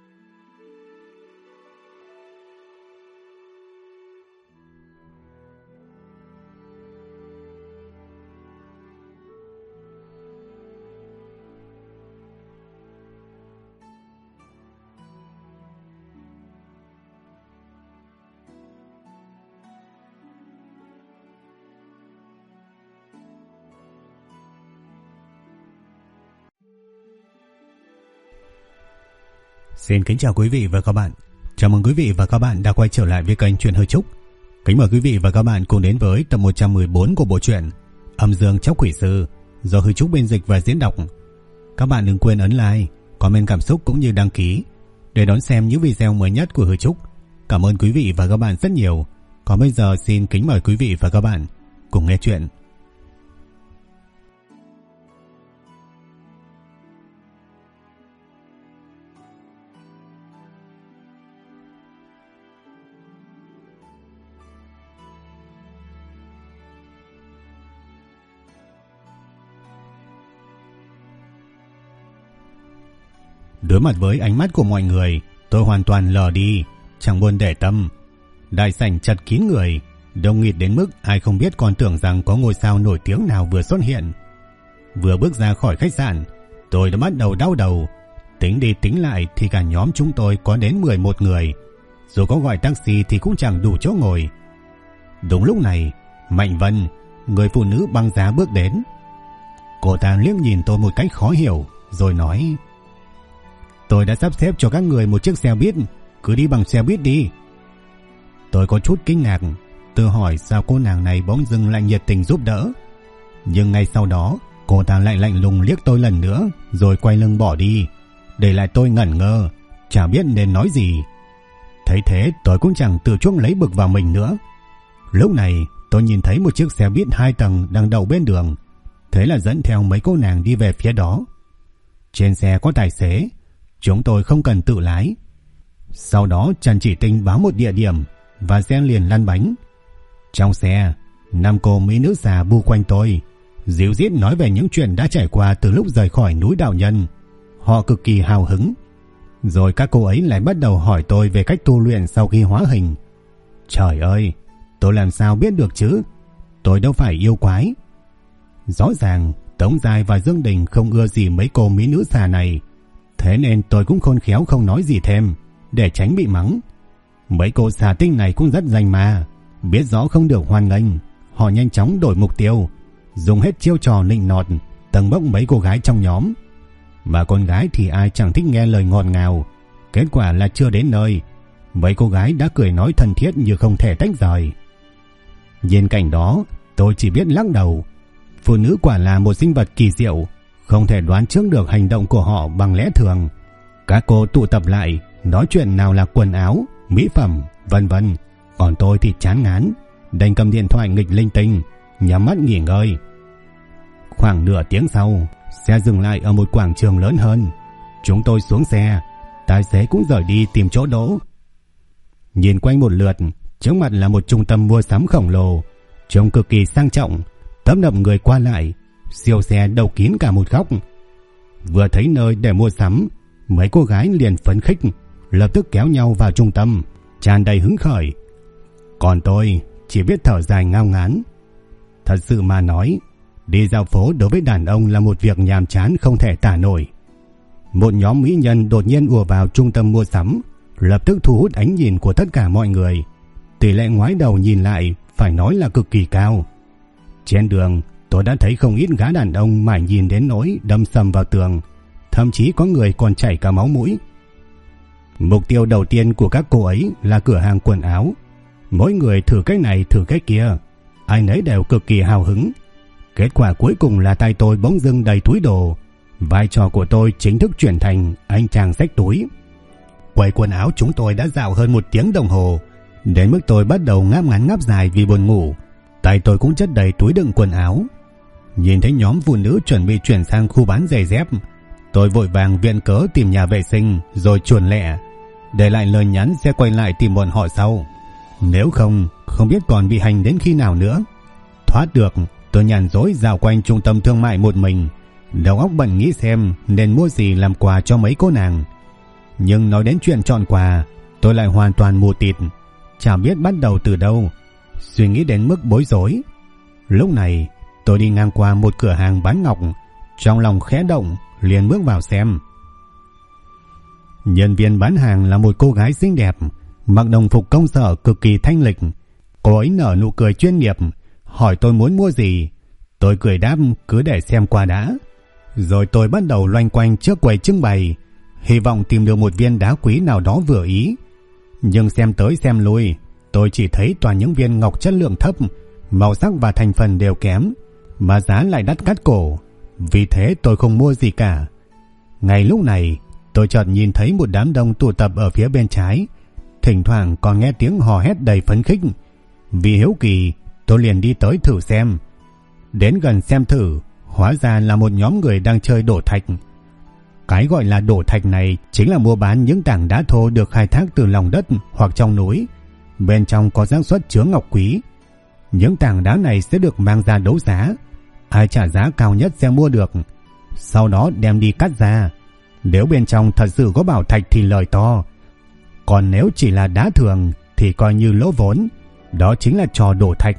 Xin kính chào quý vị và các bạn. Chào mừng quý vị và các bạn đã quay trở lại với kênh Truyện Hơi Trúc. Kính mời quý vị và các bạn cùng đến với tập 114 của bộ truyện Âm Dương Chóc Quỷ Sư do Hơi Trúc biên dịch và diễn đọc. Các bạn đừng quên ấn like, comment cảm xúc cũng như đăng ký để đón xem những video mới nhất của Hơi Trúc. Cảm ơn quý vị và các bạn rất nhiều. Còn bây giờ xin kính mời quý vị và các bạn cùng nghe chuyện. Đối mặt với ánh mắt của mọi người, tôi hoàn toàn lờ đi, chẳng buồn để tâm. Đại sảnh chật kín người, đông nghịt đến mức ai không biết còn tưởng rằng có ngôi sao nổi tiếng nào vừa xuất hiện. Vừa bước ra khỏi khách sạn, tôi đã bắt đầu đau đầu. Tính đi tính lại thì cả nhóm chúng tôi có đến 11 người. Dù có gọi taxi thì cũng chẳng đủ chỗ ngồi. Đúng lúc này, Mạnh Vân, người phụ nữ băng giá bước đến. Cô ta liếc nhìn tôi một cách khó hiểu, rồi nói: "Tôi đã sắp xếp cho các người một chiếc xe buýt, cứ đi bằng xe buýt đi." Tôi có chút kinh ngạc, tự hỏi sao cô nàng này bỗng dưng lại nhiệt tình giúp đỡ. Nhưng ngay sau đó, cô ta lại lạnh lùng liếc tôi lần nữa, rồi quay lưng bỏ đi, để lại tôi ngẩn ngơ, chả biết nên nói gì. Thấy thế tôi cũng chẳng tự chuốc lấy bực vào mình nữa. Lúc này tôi nhìn thấy một chiếc xe buýt 2 tầng đang đậu bên đường, thế là dẫn theo mấy cô nàng đi về phía đó. Trên xe có tài xế, chúng tôi không cần tự lái. Sau đó Trần Chỉ Tinh báo một địa điểm và xe liền lăn bánh. Trong xe, 5 cô mỹ nữ già bu quanh tôi, díu dít nói về những chuyện đã trải qua từ lúc rời khỏi núi Đạo Nhân. Họ cực kỳ hào hứng. Rồi các cô ấy lại bắt đầu hỏi tôi về cách tu luyện sau khi hóa hình. Trời ơi, tôi làm sao biết được chứ? Tôi đâu phải yêu quái. Rõ ràng Tống Giai và Dương Đình không ưa gì mấy cô mỹ nữ già này, thế nên tôi cũng khôn khéo không nói gì thêm để tránh bị mắng. Mấy cô xà tinh này cũng rất danh mà, biết rõ không được hoan nghênh, họ nhanh chóng đổi mục tiêu, dùng hết chiêu trò nịnh nọt tầng bốc mấy cô gái trong nhóm. Mà con gái thì ai chẳng thích nghe lời ngọt ngào. Kết quả là chưa đến nơi, mấy cô gái đã cười nói thân thiết như không thể tách rời. Nhìn cảnh đó, tôi chỉ biết lắc đầu. Phụ nữ quả là một sinh vật kỳ diệu, không thể đoán trước được hành động của họ bằng lẽ thường. Các cô tụ tập lại, nói chuyện nào là quần áo, mỹ phẩm, vân vân. Còn tôi thì chán ngán, đành cầm điện thoại nghịch linh tinh, nhắm mắt nghỉ ngơi. Khoảng nửa tiếng sau, xe dừng lại ở một quảng trường lớn hơn. Chúng tôi xuống xe, tài xế cũng rời đi tìm chỗ đỗ. Nhìn quanh một lượt, trước mặt là một trung tâm mua sắm khổng lồ, trông cực kỳ sang trọng, tấp nập người qua lại, siêu xe đầu kín cả một góc. Vừa thấy nơi để mua sắm, mấy cô gái liền phấn khích, lập tức kéo nhau vào trung tâm, tràn đầy hứng khởi. Còn tôi chỉ biết thở dài ngao ngán. Thật sự mà nói, đi dạo phố đối với đàn ông là một việc nhàm chán không thể tả nổi. Một nhóm mỹ nhân đột nhiên ùa vào trung tâm mua sắm, lập tức thu hút ánh nhìn của tất cả mọi người. Tỷ lệ ngoái đầu nhìn lại phải nói là cực kỳ cao. Trên đường, tôi đã thấy không ít gã đàn ông mải nhìn đến nỗi đâm sầm vào tường, thậm chí có người còn chảy cả máu mũi. Mục tiêu đầu tiên của các cô ấy là cửa hàng quần áo. Mỗi người thử cái này thử cái kia, ai nấy đều cực kỳ hào hứng. Kết quả cuối cùng là tay tôi bỗng dưng đầy túi đồ. Vai trò của tôi chính thức chuyển thành anh chàng xách túi. Quầy quần áo chúng tôi đã dạo hơn 1 tiếng đồng hồ, đến mức tôi bắt đầu ngáp ngắn ngáp dài vì buồn ngủ. Tay tôi cũng chất đầy túi đựng quần áo. Nhìn thấy nhóm phụ nữ chuẩn bị chuyển sang khu bán giày dép, tôi vội vàng viện cớ tìm nhà vệ sinh rồi chuồn lẹ, để lại lời nhắn sẽ quay lại tìm bọn họ sau. Nếu không biết còn bị hành đến khi nào nữa. Thoát được, tôi nhàn rỗi dạo quanh trung tâm thương mại một mình, đầu óc bận nghĩ xem nên mua gì làm quà cho mấy cô nàng. Nhưng nói đến chuyện chọn quà, tôi lại hoàn toàn mù tịt, chẳng biết bắt đầu từ đâu, suy nghĩ đến mức bối rối. Lúc này tôi đi ngang qua một cửa hàng bán ngọc, trong lòng khẽ động, liền bước vào xem. Nhân viên bán hàng là một cô gái xinh đẹp, mặc đồng phục công sở cực kỳ thanh lịch. Cô ấy nở nụ cười chuyên nghiệp, hỏi tôi muốn mua gì. Tôi cười đáp cứ để xem qua đã. Rồi tôi bắt đầu loanh quanh trước quầy trưng bày, hy vọng tìm được một viên đá quý nào đó vừa ý. Nhưng xem tới xem lui, tôi chỉ thấy toàn những viên ngọc chất lượng thấp, màu sắc và thành phần đều kém, mà giá lại đắt cắt cổ. Vì thế tôi không mua gì cả. Ngay lúc này, tôi chợt nhìn thấy một đám đông tụ tập ở phía bên trái, thỉnh thoảng còn nghe tiếng hò hét đầy phấn khích. Vì hiếu kỳ, tôi liền đi tới thử xem. Đến gần xem thử, hóa ra là một nhóm người đang chơi đổ thạch. Cái gọi là đổ thạch này chính là mua bán những tảng đá thô được khai thác từ lòng đất hoặc trong núi. Bên trong có xác suất chứa ngọc quý. Những tảng đá này sẽ được mang ra đấu giá. Ai trả giá cao nhất sẽ mua được. Sau đó đem đi cắt ra. Nếu bên trong thật sự có bảo thạch thì lời to. Còn nếu chỉ là đá thường thì coi như lỗ vốn. Đó chính là trò đổ thạch.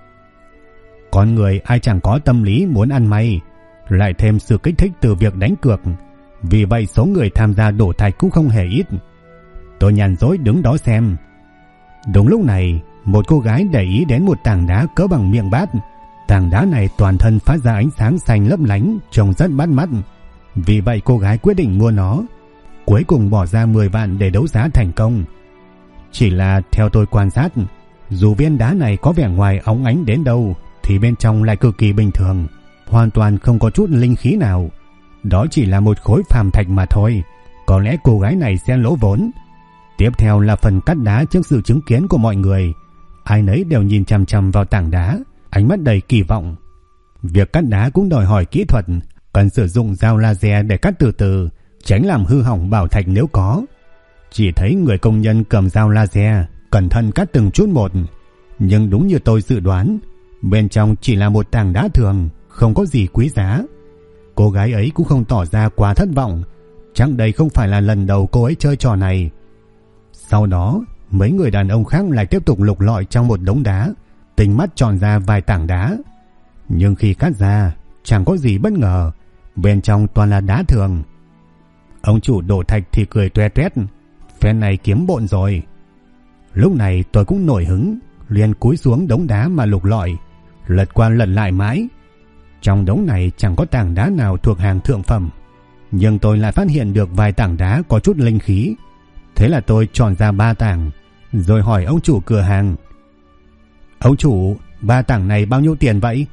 Con người ai chẳng có tâm lý muốn ăn may, lại thêm sự kích thích từ việc đánh cược. Vì vậy số người tham gia đổ thạch cũng không hề ít. Tôi nhàn rỗi đứng đó xem. Đúng lúc này, một cô gái để ý đến một tảng đá cỡ bằng miệng bát. Tảng đá này toàn thân phát ra ánh sáng xanh lấp lánh, trông rất bắt mắt. Vì vậy cô gái quyết định mua nó. Cuối cùng bỏ ra 10 vạn để đấu giá thành công. Chỉ là theo tôi quan sát, dù viên đá này có vẻ ngoài óng ánh đến đâu thì bên trong lại cực kỳ bình thường, hoàn toàn không có chút linh khí nào. Đó chỉ là một khối phàm thạch mà thôi. Có lẽ cô gái này sẽ lỗ vốn. Tiếp theo là phần cắt đá trước sự chứng kiến của mọi người. Ai nấy đều nhìn chằm chằm vào tảng đá, ánh mắt đầy kỳ vọng. Việc cắt đá cũng đòi hỏi kỹ thuật, cần sử dụng dao laser để cắt từ từ, tránh làm hư hỏng bảo thạch nếu có. Chỉ thấy người công nhân cầm dao laser, cẩn thận cắt từng chút một. Nhưng đúng như tôi dự đoán, bên trong chỉ là một tảng đá thường, không có gì quý giá. Cô gái ấy cũng không tỏ ra quá thất vọng. Chắc đây không phải là lần đầu cô ấy chơi trò này. Sau đó, mấy người đàn ông khác lại tiếp tục lục lọi trong một đống đá, tinh mắt chọn ra vài tảng đá. Nhưng khi cắt ra, chẳng có gì bất ngờ. Bên trong toàn là đá thường. Ông chủ đổ thạch thì cười toe toét, phen này kiếm bộn rồi. Lúc này tôi cũng nổi hứng, liền cúi xuống đống đá mà lục lọi, lật qua lật lại mãi. Trong đống này chẳng có tảng đá nào thuộc hàng thượng phẩm, nhưng tôi lại phát hiện được vài tảng đá có chút linh khí. Thế là tôi chọn ra 3 tảng, rồi hỏi ông chủ cửa hàng: "Ông chủ, 3 tảng này bao nhiêu tiền vậy?"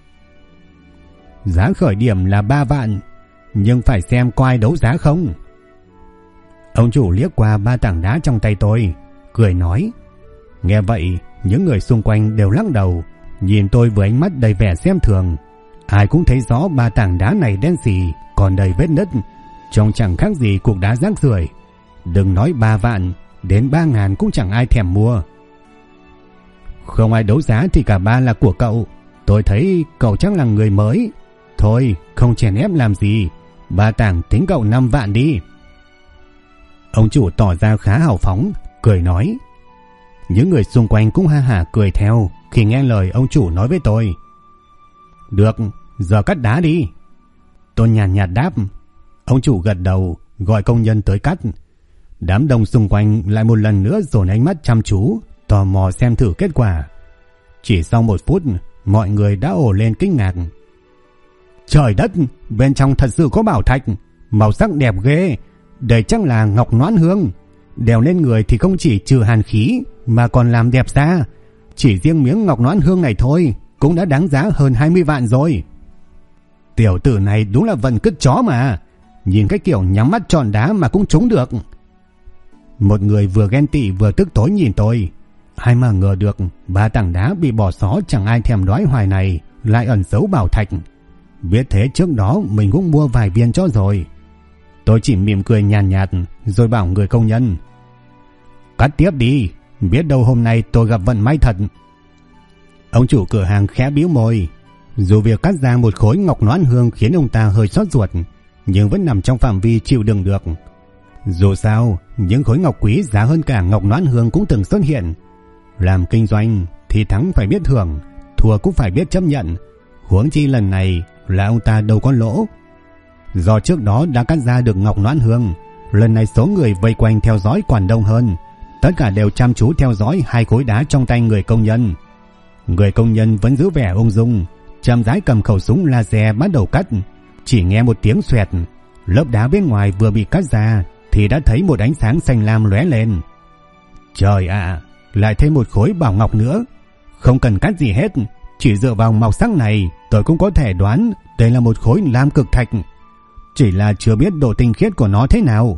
"Giá khởi điểm là 3 vạn, nhưng phải xem có ai đấu giá không." Ông chủ liếc qua 3 tảng đá trong tay tôi, cười nói. Nghe vậy, những người xung quanh đều lắc đầu, nhìn tôi với ánh mắt đầy vẻ xem thường. Ai cũng thấy rõ 3 tảng đá này đen xì, còn đầy vết nứt, trông chẳng khác gì cục đá rác rưởi. Đừng nói 3 vạn, đến 3.000 cũng chẳng ai thèm mua. "Không ai đấu giá thì cả 3 là của cậu. Tôi thấy cậu chắc là người mới. Thôi, không chèn ép làm gì. 3 tảng tính cậu 5 vạn đi." Ông chủ tỏ ra khá hào phóng, cười nói. Những người xung quanh cũng ha hả cười theo khi nghe lời ông chủ nói với tôi. "Được, giờ cắt đá đi." Tôi nhàn nhạt đáp. Ông chủ gật đầu, gọi công nhân tới cắt. Đám đông xung quanh lại một lần nữa dồn ánh mắt chăm chú, tò mò xem thử kết quả. Chỉ sau 1 phút, mọi người đã ồ lên kinh ngạc. "Trời đất, bên trong thật sự có bảo thạch, màu sắc đẹp ghê, đây chắc là ngọc noãn hương. Đeo lên người thì không chỉ trừ hàn khí mà còn làm đẹp da. Chỉ riêng miếng ngọc noãn hương này thôi cũng đã đáng giá hơn 20 vạn rồi." "Tiểu tử này đúng là vận cứt chó mà. Nhìn cái kiểu nhắm mắt chọn đá mà cũng trúng được." Một người vừa ghen tị vừa tức tối nhìn tôi. Ai mà ngờ được 3 tảng đá bị bỏ xó chẳng ai thèm đoái hoài này lại ẩn giấu bảo thạch. Biết thế trước đó mình cũng mua vài viên cho rồi. Tôi chỉ mỉm cười nhàn nhạt rồi bảo người công nhân: "Cắt tiếp đi, biết đâu hôm nay tôi gặp vận may thật." Ông chủ cửa hàng khẽ bĩu môi. Dù việc cắt ra một khối ngọc noãn hương khiến ông ta hơi xót ruột, nhưng vẫn nằm trong phạm vi chịu đựng được. Dù sao, những khối ngọc quý giá hơn cả ngọc Noãn Hương cũng từng xuất hiện. Làm kinh doanh thì thắng phải biết hưởng, thua cũng phải biết chấp nhận. Huống chi lần này là ông ta đâu có lỗ. Do trước đó đã cắt ra được ngọc Noãn Hương, lần này số người vây quanh theo dõi còn đông hơn. Tất cả đều chăm chú theo dõi hai khối đá trong tay người công nhân. Người công nhân vẫn giữ vẻ ung dung, chậm rãi cầm khẩu súng laser bắt đầu cắt. Chỉ nghe một tiếng xoẹt, lớp đá bên ngoài vừa bị cắt ra thì đã thấy một ánh sáng xanh lam lóe lên. Trời ạ, lại thêm một khối bảo ngọc nữa. Không cần cắt gì hết, chỉ dựa vào màu sắc này tôi cũng có thể đoán đây là một khối lam cực thạch. Chỉ là chưa biết độ tinh khiết của nó thế nào.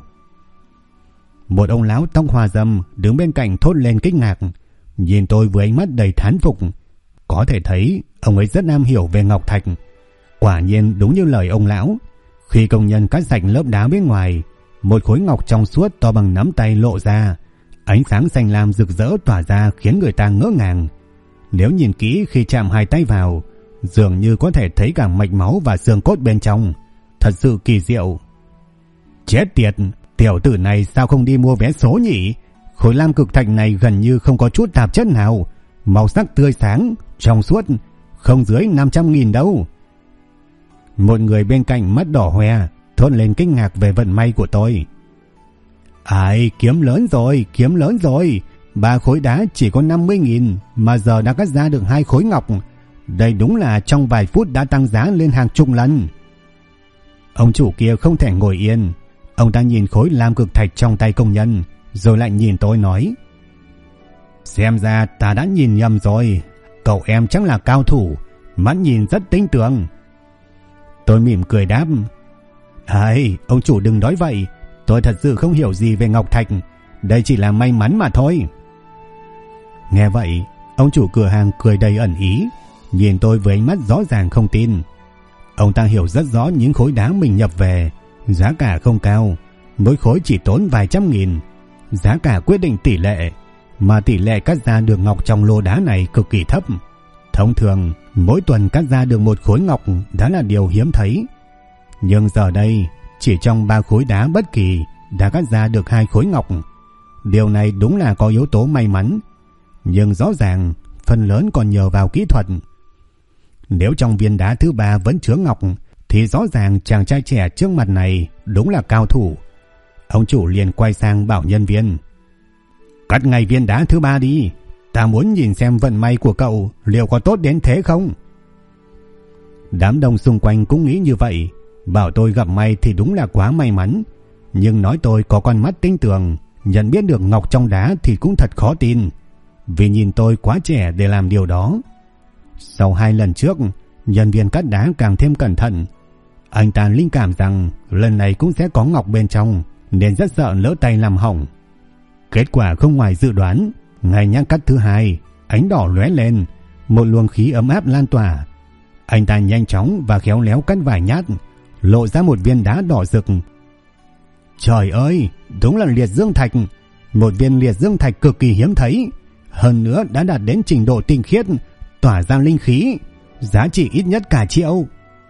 Một ông lão tóc hoa râm đứng bên cạnh thốt lên kinh ngạc, nhìn tôi với ánh mắt đầy thán phục. Có thể thấy ông ấy rất am hiểu về ngọc thạch. Quả nhiên đúng như lời ông lão, khi công nhân cắt sạch lớp đá bên ngoài, một khối ngọc trong suốt to bằng nắm tay lộ ra, ánh sáng xanh lam rực rỡ tỏa ra khiến người ta ngỡ ngàng. Nếu nhìn kỹ khi chạm hai tay vào, dường như có thể thấy cả mạch máu và xương cốt bên trong, thật sự kỳ diệu. Chết tiệt, tiểu tử này sao không đi mua vé số nhỉ? Khối lam cực thạch này gần như không có chút tạp chất nào, màu sắc tươi sáng, trong suốt, không dưới 500.000 đâu. Một người bên cạnh mắt đỏ hoe thốt lên kinh ngạc về vận may của tôi. Ai, kiếm lớn rồi. 3 khối đá chỉ có 50.000 mà giờ đã cắt ra được 2 khối ngọc. Đây đúng là trong vài phút đã tăng giá lên hàng chục lần. Ông chủ kia không thể ngồi yên. Ông ta nhìn khối lam cực thạch trong tay công nhân, rồi lại nhìn tôi nói: Xem ra ta đã nhìn nhầm rồi. Cậu em chắc là cao thủ, mắt nhìn rất tinh tường. Tôi mỉm cười đáp: Ai, ông chủ đừng nói vậy. Tôi thật sự không hiểu gì về ngọc thạch. Đây chỉ là may mắn mà thôi. Nghe vậy, ông chủ cửa hàng cười đầy ẩn ý, nhìn tôi với ánh mắt rõ ràng không tin. Ông ta hiểu rất rõ những khối đá mình nhập về, giá cả không cao, mỗi khối chỉ tốn vài trăm nghìn. Giá cả quyết định tỷ lệ, mà tỷ lệ cắt ra được ngọc trong lô đá này cực kỳ thấp. Thông thường, mỗi tuần cắt ra được một khối ngọc đã là điều hiếm thấy. Nhưng giờ đây, chỉ trong 3 khối đá bất kỳ đã cắt ra được 2 khối ngọc. Điều này đúng là có yếu tố may mắn, nhưng rõ ràng phần lớn còn nhờ vào kỹ thuật. Nếu trong viên đá thứ 3 vẫn chứa ngọc thì rõ ràng chàng trai trẻ trước mặt này đúng là cao thủ. Ông chủ liền quay sang bảo nhân viên: Cắt ngay viên đá thứ 3 đi, ta muốn nhìn xem vận may của cậu liệu có tốt đến thế không. Đám đông xung quanh cũng nghĩ như vậy, bảo tôi gặp may thì đúng là quá may mắn. Nhưng nói tôi có con mắt tinh tường, nhận biết được ngọc trong đá thì cũng thật khó tin, vì nhìn tôi quá trẻ để làm điều đó. Sau 2 lần trước, nhân viên cắt đá càng thêm cẩn thận. Anh ta linh cảm rằng lần này cũng sẽ có ngọc bên trong, nên rất sợ lỡ tay làm hỏng. Kết quả không ngoài dự đoán. Ngày nhang cắt thứ 2, ánh đỏ lóe lên, một luồng khí ấm áp lan tỏa. Anh ta nhanh chóng và khéo léo cắt vài nhát, lộ ra một viên đá đỏ rực. Trời ơi, đúng là liệt dương thạch, một viên liệt dương thạch cực kỳ hiếm thấy, hơn nữa đã đạt đến trình độ tinh khiết, tỏa ra linh khí, giá trị ít nhất cả triệu.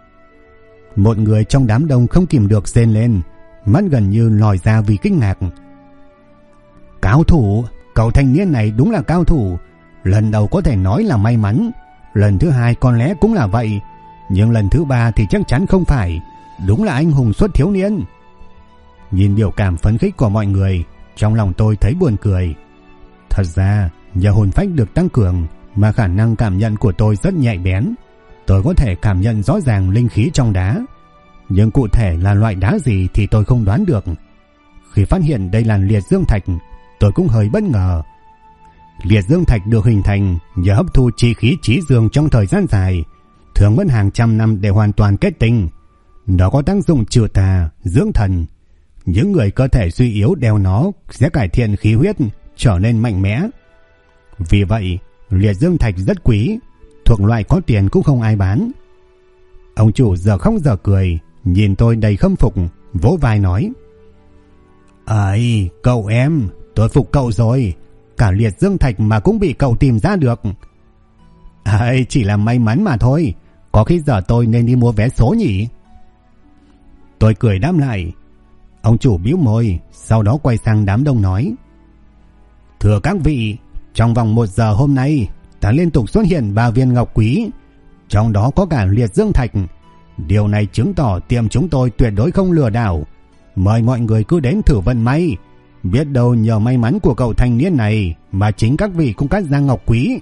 Một người trong đám đông không kìm được rên lên, mắt gần như lòi ra vì kinh ngạc. Cao thủ, cậu thanh niên này đúng là cao thủ. Lần đầu có thể nói là may mắn, lần thứ 2 có lẽ cũng là vậy, nhưng lần thứ 3 thì chắc chắn không phải. Đúng là anh hùng xuất thiếu niên. Nhìn biểu cảm phấn khích của mọi người, trong lòng tôi thấy buồn cười. Thật ra nhờ hồn phách được tăng cường mà khả năng cảm nhận của tôi rất nhạy bén. Tôi có thể cảm nhận rõ ràng linh khí trong đá, nhưng cụ thể là loại đá gì thì tôi không đoán được. Khi phát hiện đây là liệt dương thạch, tôi cũng hơi bất ngờ. Liệt dương thạch được hình thành nhờ hấp thu chi khí trí dương trong thời gian dài, thường mất hàng trăm năm để hoàn toàn kết tinh. Nó có tác dụng trừ tà, dưỡng thần. Những người cơ thể suy yếu đeo nó sẽ cải thiện khí huyết, trở nên mạnh mẽ. Vì vậy, liệt dương thạch rất quý, thuộc loại có tiền cũng không ai bán. Ông chủ giờ khóc giờ cười, nhìn tôi đầy khâm phục, vỗ vai nói: Ấy, cậu em, tôi phục cậu rồi. Cả liệt dương thạch mà cũng bị cậu tìm ra được. Ấy, chỉ là may mắn mà thôi. Có khi giờ tôi nên đi mua vé số nhỉ? Tôi cười đáp lại: Ông chủ bĩu môi, sau đó quay sang đám đông nói: "Thưa các vị, trong vòng 1 giờ hôm nay, ta liên tục xuất hiện 3 viên ngọc quý, trong đó có cả liệt dương thạch. Điều này chứng tỏ tiệm chúng tôi tuyệt đối không lừa đảo. Mời mọi người cứ đến thử vận may, biết đâu nhờ may mắn của cậu thanh niên này mà chính các vị cũng cắt ra ngọc quý."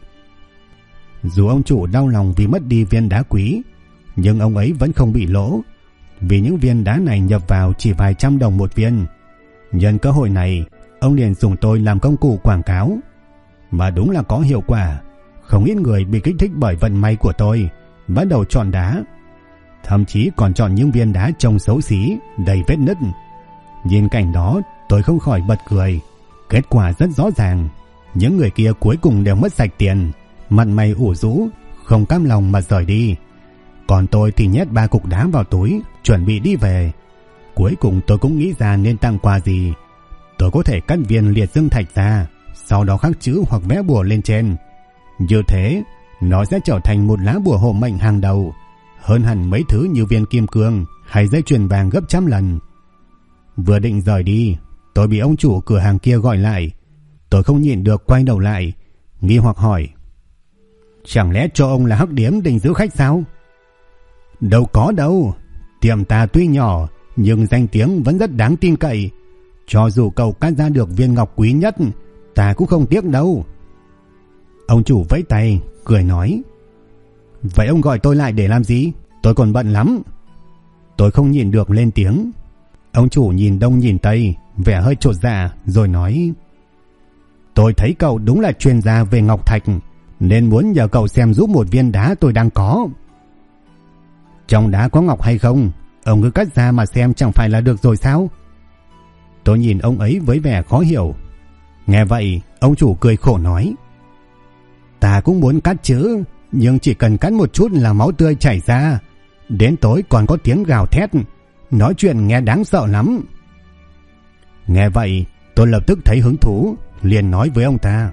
Dù ông chủ đau lòng vì mất đi viên đá quý, nhưng ông ấy vẫn không bị lỗ, vì những viên đá này nhập vào chỉ vài trăm đồng một viên. Nhân cơ hội này, ông liền dùng tôi làm công cụ quảng cáo. Mà đúng là có hiệu quả, không ít người bị kích thích bởi vận may của tôi, bắt đầu chọn đá. Thậm chí còn chọn những viên đá trông xấu xí, đầy vết nứt. Nhìn cảnh đó, tôi không khỏi bật cười. Kết quả rất rõ ràng, những người kia cuối cùng đều mất sạch tiền, mặt mày ủ rũ, không cam lòng mà rời đi. Còn tôi thì nhét 3 cục đá vào túi, chuẩn bị đi về. Cuối cùng tôi cũng nghĩ ra nên tặng quà gì. Tôi có thể cắt viên liệt dương thạch ra, sau đó khắc chữ hoặc vẽ bùa lên trên. Như thế, nó sẽ trở thành một lá bùa hộ mệnh hàng đầu, hơn hẳn mấy thứ như viên kim cương hay dây chuyền vàng gấp trăm lần. Vừa định rời đi, tôi bị ông chủ cửa hàng kia gọi lại. Tôi không nhịn được quay đầu lại, nghi hoặc hỏi: "Chẳng lẽ cho ông là hắc điếm định giữ khách sao?" "Đâu có đâu, tiệm ta tuy nhỏ nhưng danh tiếng vẫn rất đáng tin cậy. Cho dù cậu cắt ra được viên ngọc quý nhất, ta cũng không tiếc đâu." Ông chủ vẫy tay, cười nói: "Vậy ông gọi tôi lại để làm gì? Tôi còn bận lắm." Tôi không nhịn được lên tiếng. Ông chủ nhìn đông nhìn tây, vẻ hơi chột dạ rồi nói: "Tôi thấy cậu đúng là chuyên gia về ngọc thạch, nên muốn nhờ cậu xem giúp một viên đá tôi đang có." "Trong đá có ngọc hay không, ông cứ cắt ra mà xem chẳng phải là được rồi sao?" Tôi nhìn ông ấy với vẻ khó hiểu. Nghe vậy, ông chủ cười khổ nói: "Ta cũng muốn cắt chứ, nhưng chỉ cần cắt một chút là máu tươi chảy ra. Đến tối còn có tiếng gào thét, nói chuyện nghe đáng sợ lắm." Nghe vậy, tôi lập tức thấy hứng thú, liền nói với ông ta: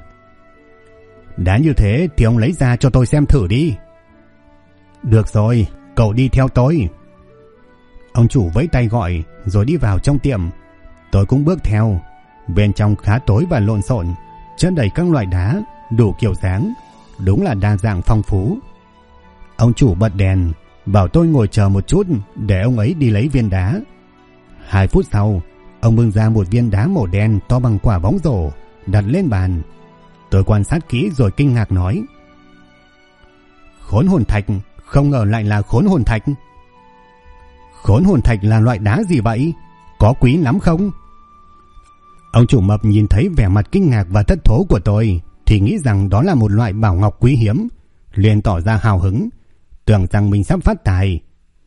"Đã như thế thì ông lấy ra cho tôi xem thử đi." "Được rồi, cậu đi theo tôi." Ông chủ vẫy tay gọi rồi đi vào trong tiệm. Tôi cũng bước theo. Bên trong khá tối và lộn xộn, chất đầy các loại đá đủ kiểu dáng, đúng là đa dạng phong phú. Ông chủ bật đèn, bảo tôi ngồi chờ một chút để ông ấy đi lấy viên đá. 2 phút sau, ông bưng ra một viên đá màu đen to bằng quả bóng rổ, đặt lên bàn. Tôi quan sát kỹ rồi kinh ngạc nói: "Khốn hồn thạch, không ngờ lại là khốn hồn thạch." "Khốn hồn thạch là loại đá gì vậy? Có quý lắm không?" Ông chủ mập nhìn thấy vẻ mặt kinh ngạc và thất thố của tôi thì nghĩ rằng đó là một loại bảo ngọc quý hiếm, liền tỏ ra hào hứng, tưởng rằng mình sắp phát tài.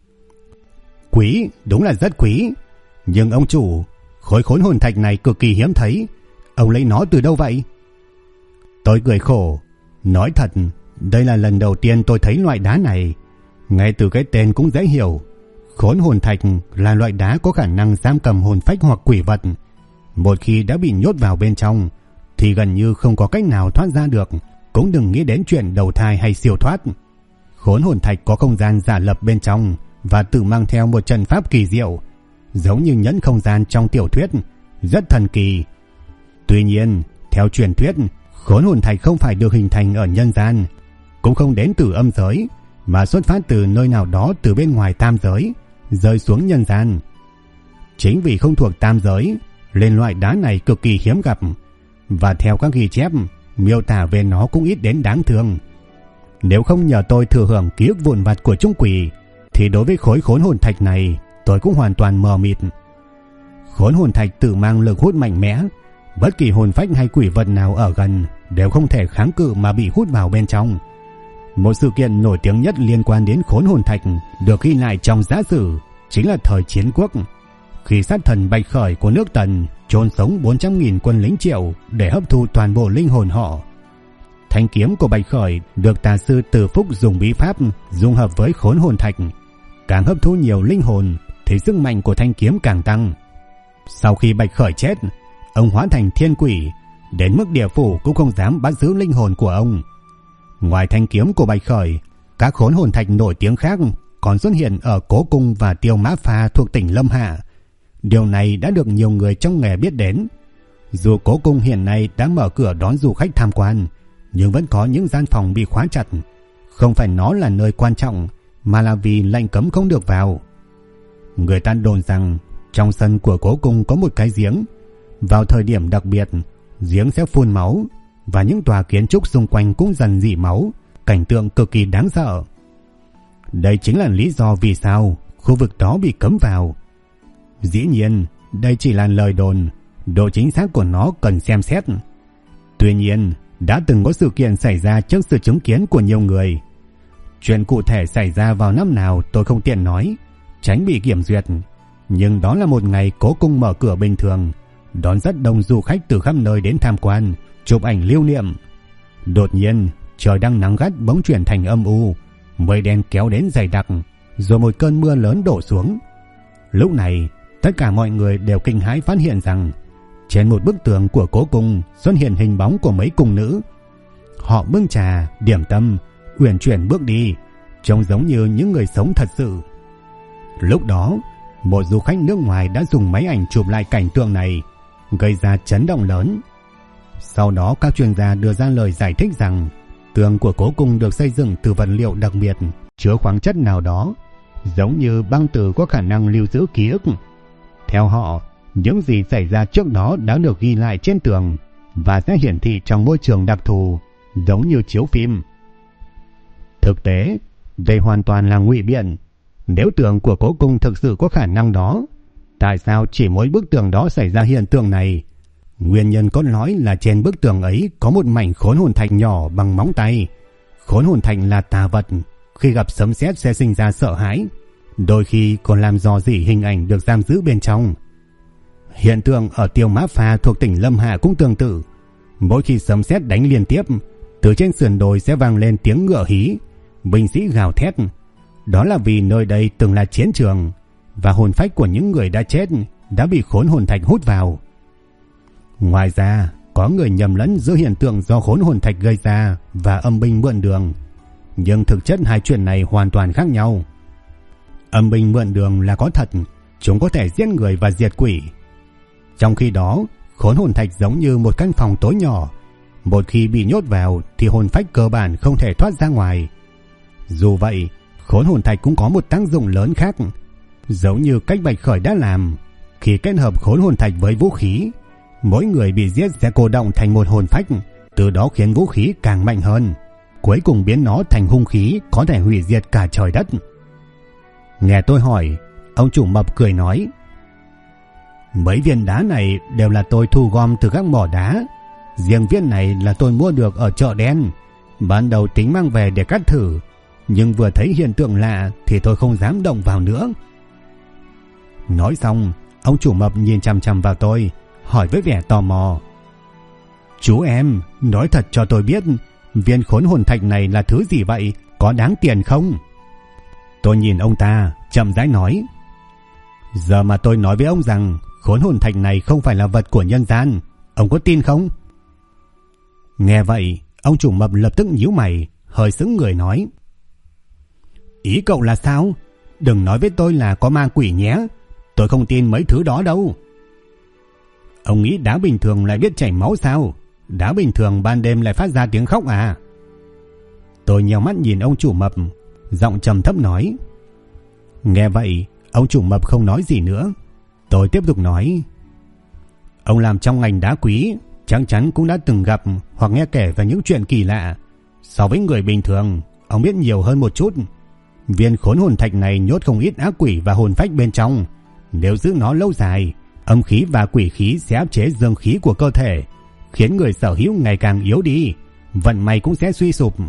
"Quý, đúng là rất quý. Nhưng ông chủ, khối khốn hồn thạch này cực kỳ hiếm thấy. Ông lấy nó từ đâu vậy?" Tôi cười khổ. Nói thật, đây là lần đầu tiên tôi thấy loại đá này. Ngay từ cái tên cũng dễ hiểu. Khốn hồn thạch là loại đá có khả năng giam cầm hồn phách hoặc quỷ vật. Một khi đã bị nhốt vào bên trong thì gần như không có cách nào thoát ra được, cũng đừng nghĩ đến chuyện đầu thai hay siêu thoát. Khốn hồn thạch có không gian giả lập bên trong và tự mang theo một trận pháp kỳ diệu, giống như nhẫn không gian trong tiểu thuyết, rất thần kỳ. Tuy nhiên, theo truyền thuyết, khốn hồn thạch không phải được hình thành ở nhân gian, cũng không đến từ âm giới, mà xuất phát từ nơi nào đó từ bên ngoài tam giới, rơi xuống nhân gian. Chính vì không thuộc tam giới, nên loại đá này cực kỳ hiếm gặp, và theo các ghi chép, miêu tả về nó cũng ít đến đáng thương. Nếu không nhờ tôi thừa hưởng ký ức vụn vặt của chúng quỷ, thì đối với khối khốn hồn thạch này, tôi cũng hoàn toàn mờ mịt. Khốn hồn thạch tự mang lực hút mạnh mẽ, bất kỳ hồn phách hay quỷ vật nào ở gần đều không thể kháng cự mà bị hút vào bên trong. Một sự kiện nổi tiếng nhất liên quan đến khốn hồn thạch được ghi lại trong giả sử chính là thời Chiến Quốc, khi sát thần Bạch Khởi của nước Tần chôn sống 400.000 quân lính Triệu để hấp thu toàn bộ linh hồn họ. Thanh kiếm của Bạch Khởi được tà sư Từ Phúc dùng bí pháp dung hợp với khốn hồn thạch, càng hấp thu nhiều linh hồn thì sức mạnh của thanh kiếm càng tăng. Sau khi Bạch Khởi chết, ông hóa thành thiên quỷ, đến mức địa phủ cũng không dám bắt giữ linh hồn của ông. Ngoài thanh kiếm của Bạch Khởi, các khốn hồn thạch nổi tiếng khác còn xuất hiện ở Cố Cung và Tiêu Mã Pha thuộc tỉnh Lâm Hạ. Điều này đã được nhiều người trong nghề biết đến. Dù cố cung hiện nay đã mở cửa đón du khách tham quan, nhưng vẫn có những gian phòng bị khóa chặt. Không phải nó là nơi quan trọng, mà là vì lệnh cấm không được vào. Người ta đồn rằng trong sân của cố cung có một cái giếng. Vào thời điểm đặc biệt, giếng sẽ phun máu, và những tòa kiến trúc xung quanh cũng dần rỉ máu, cảnh tượng cực kỳ đáng sợ. Đây chính là lý do vì sao khu vực đó bị cấm vào. Dĩ nhiên, đây chỉ là lời đồn, độ chính xác của nó cần xem xét. Tuy nhiên, đã từng có sự kiện xảy ra trước sự chứng kiến của nhiều người. Chuyện cụ thể xảy ra vào năm nào tôi không tiện nói, tránh bị kiểm duyệt. Nhưng đó là một ngày cố cung mở cửa bình thường, đón rất đông du khách từ khắp nơi đến tham quan, chụp ảnh lưu niệm. Đột nhiên, trời đang nắng gắt bỗng chuyển thành âm u, mây đen kéo đến dày đặc, rồi một cơn mưa lớn đổ xuống. Lúc này, tất cả mọi người đều kinh hãi phát hiện rằng trên một bức tường của cố cung xuất hiện hình bóng của mấy cung nữ. Họ bưng trà, điểm tâm, uyển chuyển bước đi, trông giống như những người sống thật sự. Lúc đó, một du khách nước ngoài đã dùng máy ảnh chụp lại cảnh tượng này, gây ra chấn động lớn. Sau đó các chuyên gia đưa ra lời giải thích rằng tường của cố cung được xây dựng từ vật liệu đặc biệt chứa khoáng chất nào đó, giống như băng từ có khả năng lưu giữ ký ức. Theo họ, những gì xảy ra trước đó đã được ghi lại trên tường và sẽ hiển thị trong môi trường đặc thù, giống như chiếu phim. Thực tế, đây hoàn toàn là ngụy biện. Nếu tường của cố cung thực sự có khả năng đó, tại sao chỉ mỗi bức tường đó xảy ra hiện tượng này? Nguyên nhân cốt lõi là trên bức tường ấy có một mảnh khốn hồn thạch nhỏ bằng móng tay. Khốn hồn thạch là tà vật, khi gặp sấm sét sẽ sinh ra sợ hãi, đôi khi còn làm rò rỉ hình ảnh được giam giữ bên trong. Hiện tượng ở Tiêu Mã Pha thuộc tỉnh Lâm Hà cũng tương tự. Mỗi khi sấm sét đánh liên tiếp, từ trên sườn đồi sẽ vang lên tiếng ngựa hí, binh sĩ gào thét. Đó là vì nơi đây từng là chiến trường, và hồn phách của những người đã chết đã bị khốn hồn thạch hút vào. Ngoài ra, có người nhầm lẫn giữa hiện tượng do khốn hồn thạch gây ra và âm binh mượn đường, nhưng thực chất hai chuyện này hoàn toàn khác nhau. Âm binh mượn đường là có thật, chúng có thể giết người và diệt quỷ. Trong khi đó, khốn hồn thạch giống như một căn phòng tối nhỏ, một khi bị nhốt vào thì hồn phách cơ bản không thể thoát ra ngoài. Dù vậy, khốn hồn thạch cũng có một tác dụng lớn khác, giống như cách Bạch Khởi đã làm. Khi kết hợp khốn hồn thạch với vũ khí, mỗi người bị giết sẽ cô động thành một hồn phách, từ đó khiến vũ khí càng mạnh hơn, cuối cùng biến nó thành hung khí có thể hủy diệt cả trời đất. Nghe tôi hỏi, ông chủ mập cười nói: mấy viên đá này đều là tôi thu gom từ các mỏ đá. Riêng viên này là tôi mua được ở chợ đen, ban đầu tính mang về để cắt thử, nhưng vừa thấy hiện tượng lạ thì tôi không dám động vào nữa. Nói xong, ông chủ mập nhìn chằm chằm vào tôi, hỏi với vẻ tò mò: chú em, nói thật cho tôi biết, viên khốn hồn thạch này là thứ gì vậy, có đáng tiền không? Tôi nhìn ông ta, chậm rãi nói: giờ mà tôi nói với ông rằng khốn hồn thạch này không phải là vật của nhân gian, ông có tin không? Nghe vậy, ông chủ mập lập tức nhíu mày, hơi sững người nói: ý cậu là sao? Đừng nói với tôi là có ma quỷ nhé, tôi không tin mấy thứ đó đâu. Ông nghĩ đá bình thường lại biết chảy máu sao? Đá bình thường ban đêm lại phát ra tiếng khóc à? Tôi nheo mắt nhìn ông chủ mập, giọng trầm thấp nói. Nghe vậy, ông chủ mập không nói gì nữa. Tôi tiếp tục nói: ông làm trong ngành đá quý, chắc chắn cũng đã từng gặp hoặc nghe kể về những chuyện kỳ lạ. So với người bình thường, ông biết nhiều hơn một chút. Viên khốn hồn thạch này nhốt không ít ác quỷ và hồn phách bên trong. Nếu giữ nó lâu dài, âm khí và quỷ khí sẽ áp chế dương khí của cơ thể, khiến người sở hữu ngày càng yếu đi, vận may cũng sẽ suy sụp.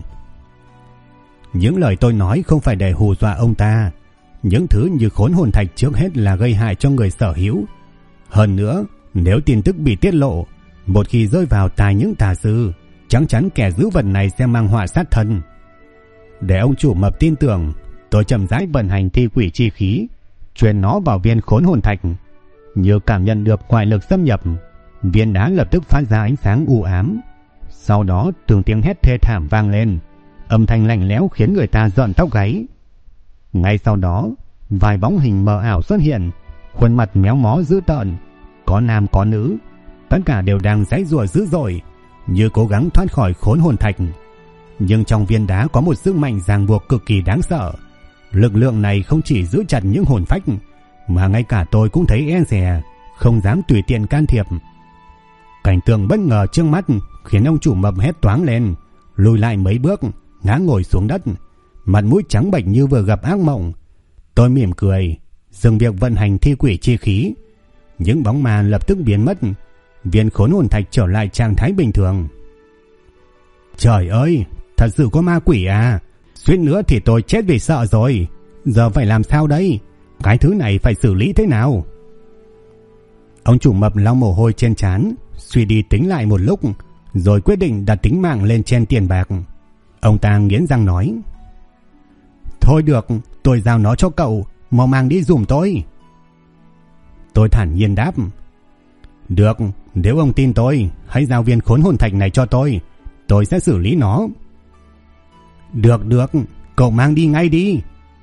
Những lời tôi nói không phải để hù dọa ông ta. Những thứ như khốn hồn thạch trước hết là gây hại cho người sở hữu. Hơn nữa, nếu tin tức bị tiết lộ, một khi rơi vào tai những tà sư, chắc chắn kẻ giữ vật này sẽ mang họa sát thân. Để ông chủ mập tin tưởng, tôi chậm rãi vận hành thi quỷ chi khí, truyền nó vào viên khốn hồn thạch. Như cảm nhận được ngoại lực xâm nhập, viên đá lập tức phát ra ánh sáng u ám. Sau đó từng tiếng hét thê thảm vang lên, âm thanh lạnh lẽo khiến người ta rợn tóc gáy. Ngay sau đó, vài bóng hình mờ ảo xuất hiện, khuôn mặt méo mó dữ tợn, có nam có nữ, tất cả đều đang giãy giụa dữ dội, như cố gắng thoát khỏi khốn hồn thạch. Nhưng trong viên đá có một sức mạnh ràng buộc cực kỳ đáng sợ. Lực lượng này không chỉ giữ chặt những hồn phách, mà ngay cả tôi cũng thấy e dè, không dám tùy tiện can thiệp. Cảnh tượng bất ngờ trước mắt khiến ông chủ mập hét toáng lên, lùi lại mấy bước, ngã ngồi xuống đất, mặt mũi trắng bệch như vừa gặp ác mộng. Tôi mỉm cười, dừng việc vận hành thi quỷ chi khí. Những bóng ma lập tức biến mất, viên khốn hồn thạch trở lại trạng thái bình thường. Trời ơi, thật sự có ma quỷ à? Suýt nữa thì tôi chết vì sợ rồi. Giờ phải làm sao đây? Cái thứ này phải xử lý thế nào? Ông chủ mập lau mồ hôi trên trán, suy đi tính lại một lúc, rồi quyết định đặt tính mạng lên trên tiền bạc. Ông ta nghiến răng nói: Thôi được, tôi giao nó cho cậu, mau mang đi giùm tôi. Tôi thản nhiên đáp: Được, nếu ông tin tôi, hãy giao viên khốn hồn thạch này cho tôi sẽ xử lý nó. Được, cậu mang đi ngay đi.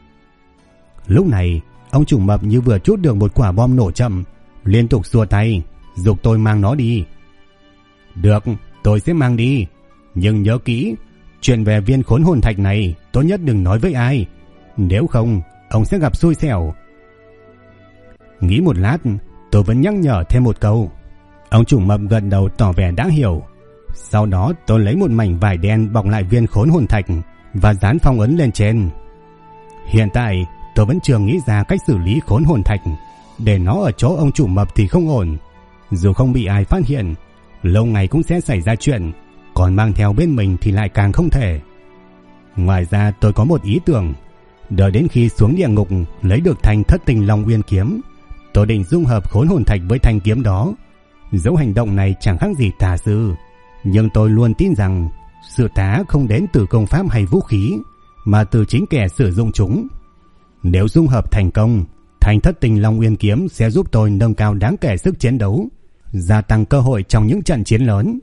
Lúc này, ông chủ mập như vừa trút được một quả bom nổ chậm, liên tục xua tay, giục tôi mang nó đi. Được, tôi sẽ mang đi, nhưng nhớ kỹ, chuyện về viên khốn hồn thạch này tốt nhất đừng nói với ai, nếu không ông sẽ gặp xui xẻo. Nghĩ một lát, tôi vẫn nhắc nhở thêm một câu. Ông chủ mập gật đầu tỏ vẻ đã hiểu. Sau đó tôi lấy một mảnh vải đen bọc lại viên khốn hồn thạch và dán phong ấn lên trên. Hiện tại tôi vẫn chưa nghĩ ra cách xử lý khốn hồn thạch. Để nó ở chỗ ông chủ mập thì không ổn. Dù không bị ai phát hiện, lâu ngày cũng sẽ xảy ra chuyện, còn mang theo bên mình thì lại càng không thể. Ngoài ra tôi có một ý tưởng. Đợi đến khi xuống địa ngục lấy được thanh Thất Tình Long Uyên kiếm, tôi định dung hợp khốn hồn thạch với thanh kiếm đó. Dẫu hành động này chẳng khác gì tà sư, nhưng tôi luôn tin rằng sự tà không đến từ công pháp hay vũ khí, mà từ chính kẻ sử dụng chúng. Nếu dung hợp thành công, thanh Thất Tình Long Uyên kiếm sẽ giúp tôi nâng cao đáng kể sức chiến đấu, gia tăng cơ hội trong những trận chiến lớn.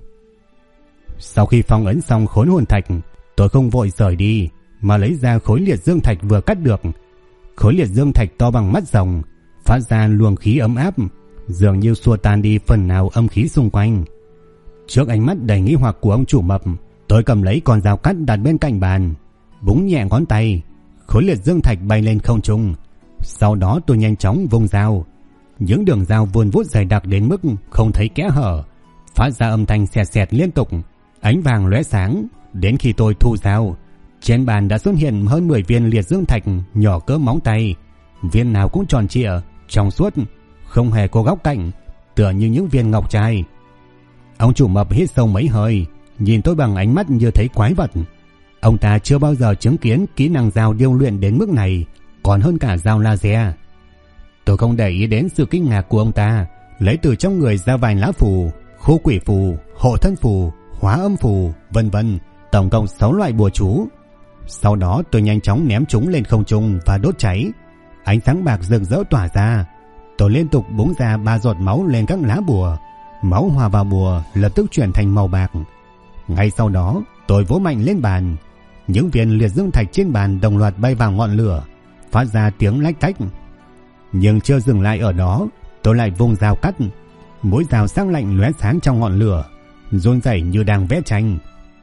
Sau khi phong ấn xong khốn hồn thạch, tôi không vội rời đi, mà lấy ra khối liệt dương thạch vừa cắt được. Khối liệt dương thạch to bằng mắt rồng, phát ra luồng khí ấm áp, dường như xua tan đi phần nào âm khí xung quanh. Trước ánh mắt đầy nghi hoặc của ông chủ mập, tôi cầm lấy con dao cắt đặt bên cạnh bàn, búng nhẹ ngón tay, khối liệt dương thạch bay lên không trung. Sau đó tôi nhanh chóng vung dao. Những đường dao vun vút dày đặc đến mức không thấy kẽ hở, phát ra âm thanh xẹt xẹt liên tục, ánh vàng lóe sáng. Đến khi tôi thu dao, trên bàn đã xuất hiện hơn 10 viên liệt dương thạch nhỏ cỡ móng tay, viên nào cũng tròn trịa, trong suốt, không hề có góc cạnh, tựa như những viên ngọc trai. Ông chủ mập hít sâu mấy hơi, nhìn tôi bằng ánh mắt như thấy quái vật. Ông ta chưa bao giờ chứng kiến kỹ năng dao điêu luyện đến mức này, còn hơn cả dao laser. Tôi không để ý đến sự kinh ngạc của ông ta, lấy từ trong người ra vài lá phù, khu quỷ phù, hộ thân phù, hóa âm phù, vân vân, tổng cộng 6 loại bùa chú. Sau đó tôi nhanh chóng ném chúng lên không trung và đốt cháy. Ánh sáng bạc rực rỡ tỏa ra. Tôi liên tục búng ra 3 giọt máu lên các lá bùa. Máu hòa vào bùa lập tức chuyển thành màu bạc. Ngay sau đó tôi vỗ mạnh lên bàn. Những viên liệt dương thạch trên bàn đồng loạt bay vào ngọn lửa, phát ra tiếng lách tách. Nhưng chưa dừng lại ở đó, tôi lại vung dao cắt. Mũi dao sắc lạnh lóe sáng trong ngọn lửa, run rẩy như đang vẽ tranh.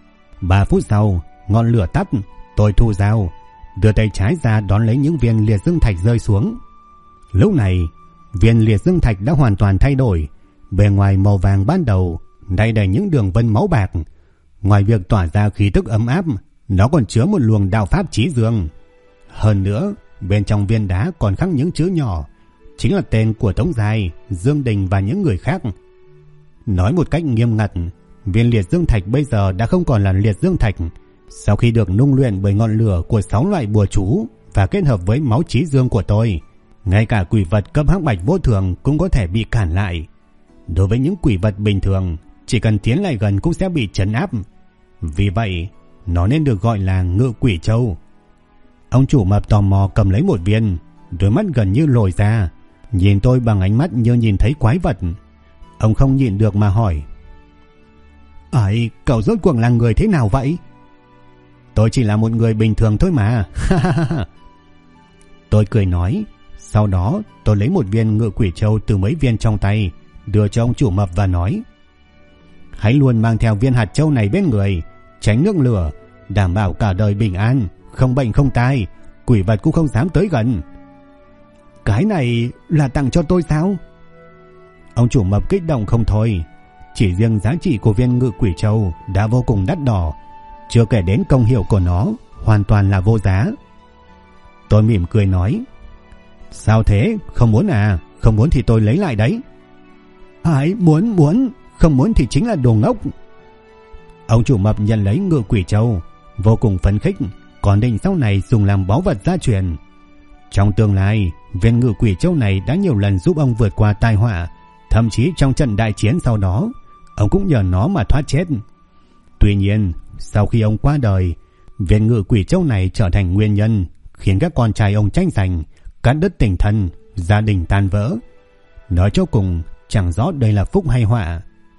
3 phút sau, ngọn lửa tắt. Tôi thu dao, đưa tay trái ra đón lấy những viên liệt dương thạch rơi xuống. Lúc này, viên liệt dương thạch đã hoàn toàn thay đổi. Bề ngoài màu vàng ban đầu nay đầy những đường vân máu bạc. Ngoài việc tỏa ra khí tức ấm áp, nó còn chứa một luồng đạo pháp chí dương. Hơn nữa, bên trong viên đá còn khắc những chữ nhỏ, chính là tên của Tống Giai, Dương Đình và những người khác. Nói một cách nghiêm ngặt, viên liệt dương thạch bây giờ đã không còn là liệt dương thạch. Sau khi được nung luyện bởi ngọn lửa của 6 loại bùa chú và kết hợp với máu chí dương của tôi, ngay cả quỷ vật cấp hắc bạch vô thường cũng có thể bị cản lại. Đối với những quỷ vật bình thường, chỉ cần tiến lại gần cũng sẽ bị trấn áp. Vì vậy, nó nên được gọi là Ngự Quỷ Châu. Ông chủ mập tò mò cầm lấy một viên, đôi mắt gần như lồi ra, nhìn tôi bằng ánh mắt như nhìn thấy quái vật. Ông không nhịn được mà hỏi: "Ấy, cậu rốt cuộc là người thế nào vậy?" "Tôi chỉ là một người bình thường thôi mà." Tôi cười nói, Sau đó tôi lấy một viên Ngự Quỷ Châu từ mấy viên trong tay, đưa cho ông chủ mập và nói: hãy luôn mang theo viên hạt châu này bên người, tránh nước lửa, đảm bảo cả đời bình an, không bệnh không tai, quỷ vật cũng không dám tới gần. Cái này là tặng cho tôi sao? Ông chủ mập kích động không thôi. Chỉ riêng giá trị của viên Ngự Quỷ Châu đã vô cùng đắt đỏ, chưa kể đến công hiệu của nó hoàn toàn là vô giá. Tôi mỉm cười nói: sao thế, không muốn à? Không muốn thì tôi lấy lại đấy. Ai muốn, không muốn thì chính là đồ ngốc. Ông chủ mập nhận lấy Ngự Quỷ Châu, vô cùng phấn khích, còn định sau này dùng làm báu vật gia truyền. Trong tương lai, viên Ngự Quỷ Châu này đã nhiều lần giúp ông vượt qua tai họa, thậm chí trong trận đại chiến sau đó, ông cũng nhờ nó mà thoát chết. Tuy nhiên, sau khi ông qua đời, viên Ngự Quỷ Châu này trở thành nguyên nhân khiến các con trai ông tranh giành, cắt đứt tình thân, gia đình tan vỡ. Nói cho cùng, chẳng rõ đây là phúc hay họa.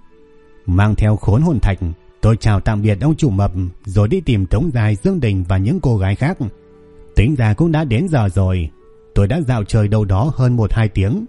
Mang theo khốn hồn thạch, tôi chào tạm biệt ông chủ mập rồi đi tìm Tống Giai, Dương Đình và những cô gái khác. Tính ra cũng đã đến giờ rồi. Tôi đã dạo chơi đâu đó hơn 1-2 tiếng.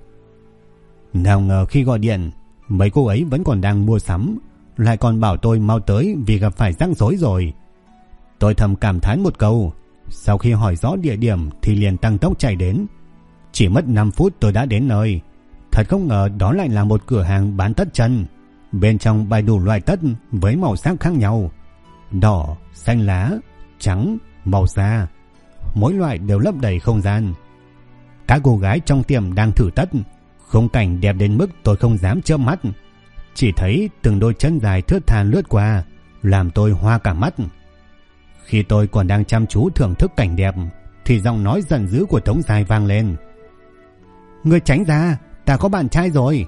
Nào ngờ khi gọi điện, mấy cô ấy vẫn còn đang mua sắm, lại còn bảo tôi mau tới vì gặp phải rắc rối rồi. Tôi thầm cảm thán một câu. Sau khi hỏi rõ địa điểm thì liền tăng tốc chạy đến. Chỉ mất 5 phút tôi đã đến nơi. Thật không ngờ đó lại là một cửa hàng bán tất chân. Bên trong bày đủ loại tất với màu sắc khác nhau: đỏ, xanh lá, trắng, màu da. Mỗi loại đều lấp đầy không gian. Các cô gái trong tiệm đang thử tất, khung cảnh đẹp đến mức tôi không dám chớp mắt. Chỉ thấy từng đôi chân dài thướt tha lướt qua, làm tôi hoa cả mắt. Khi tôi còn đang chăm chú thưởng thức cảnh đẹp thì giọng nói giận dữ của Tống Giai vang lên: ngươi tránh ra, ta có bạn trai rồi.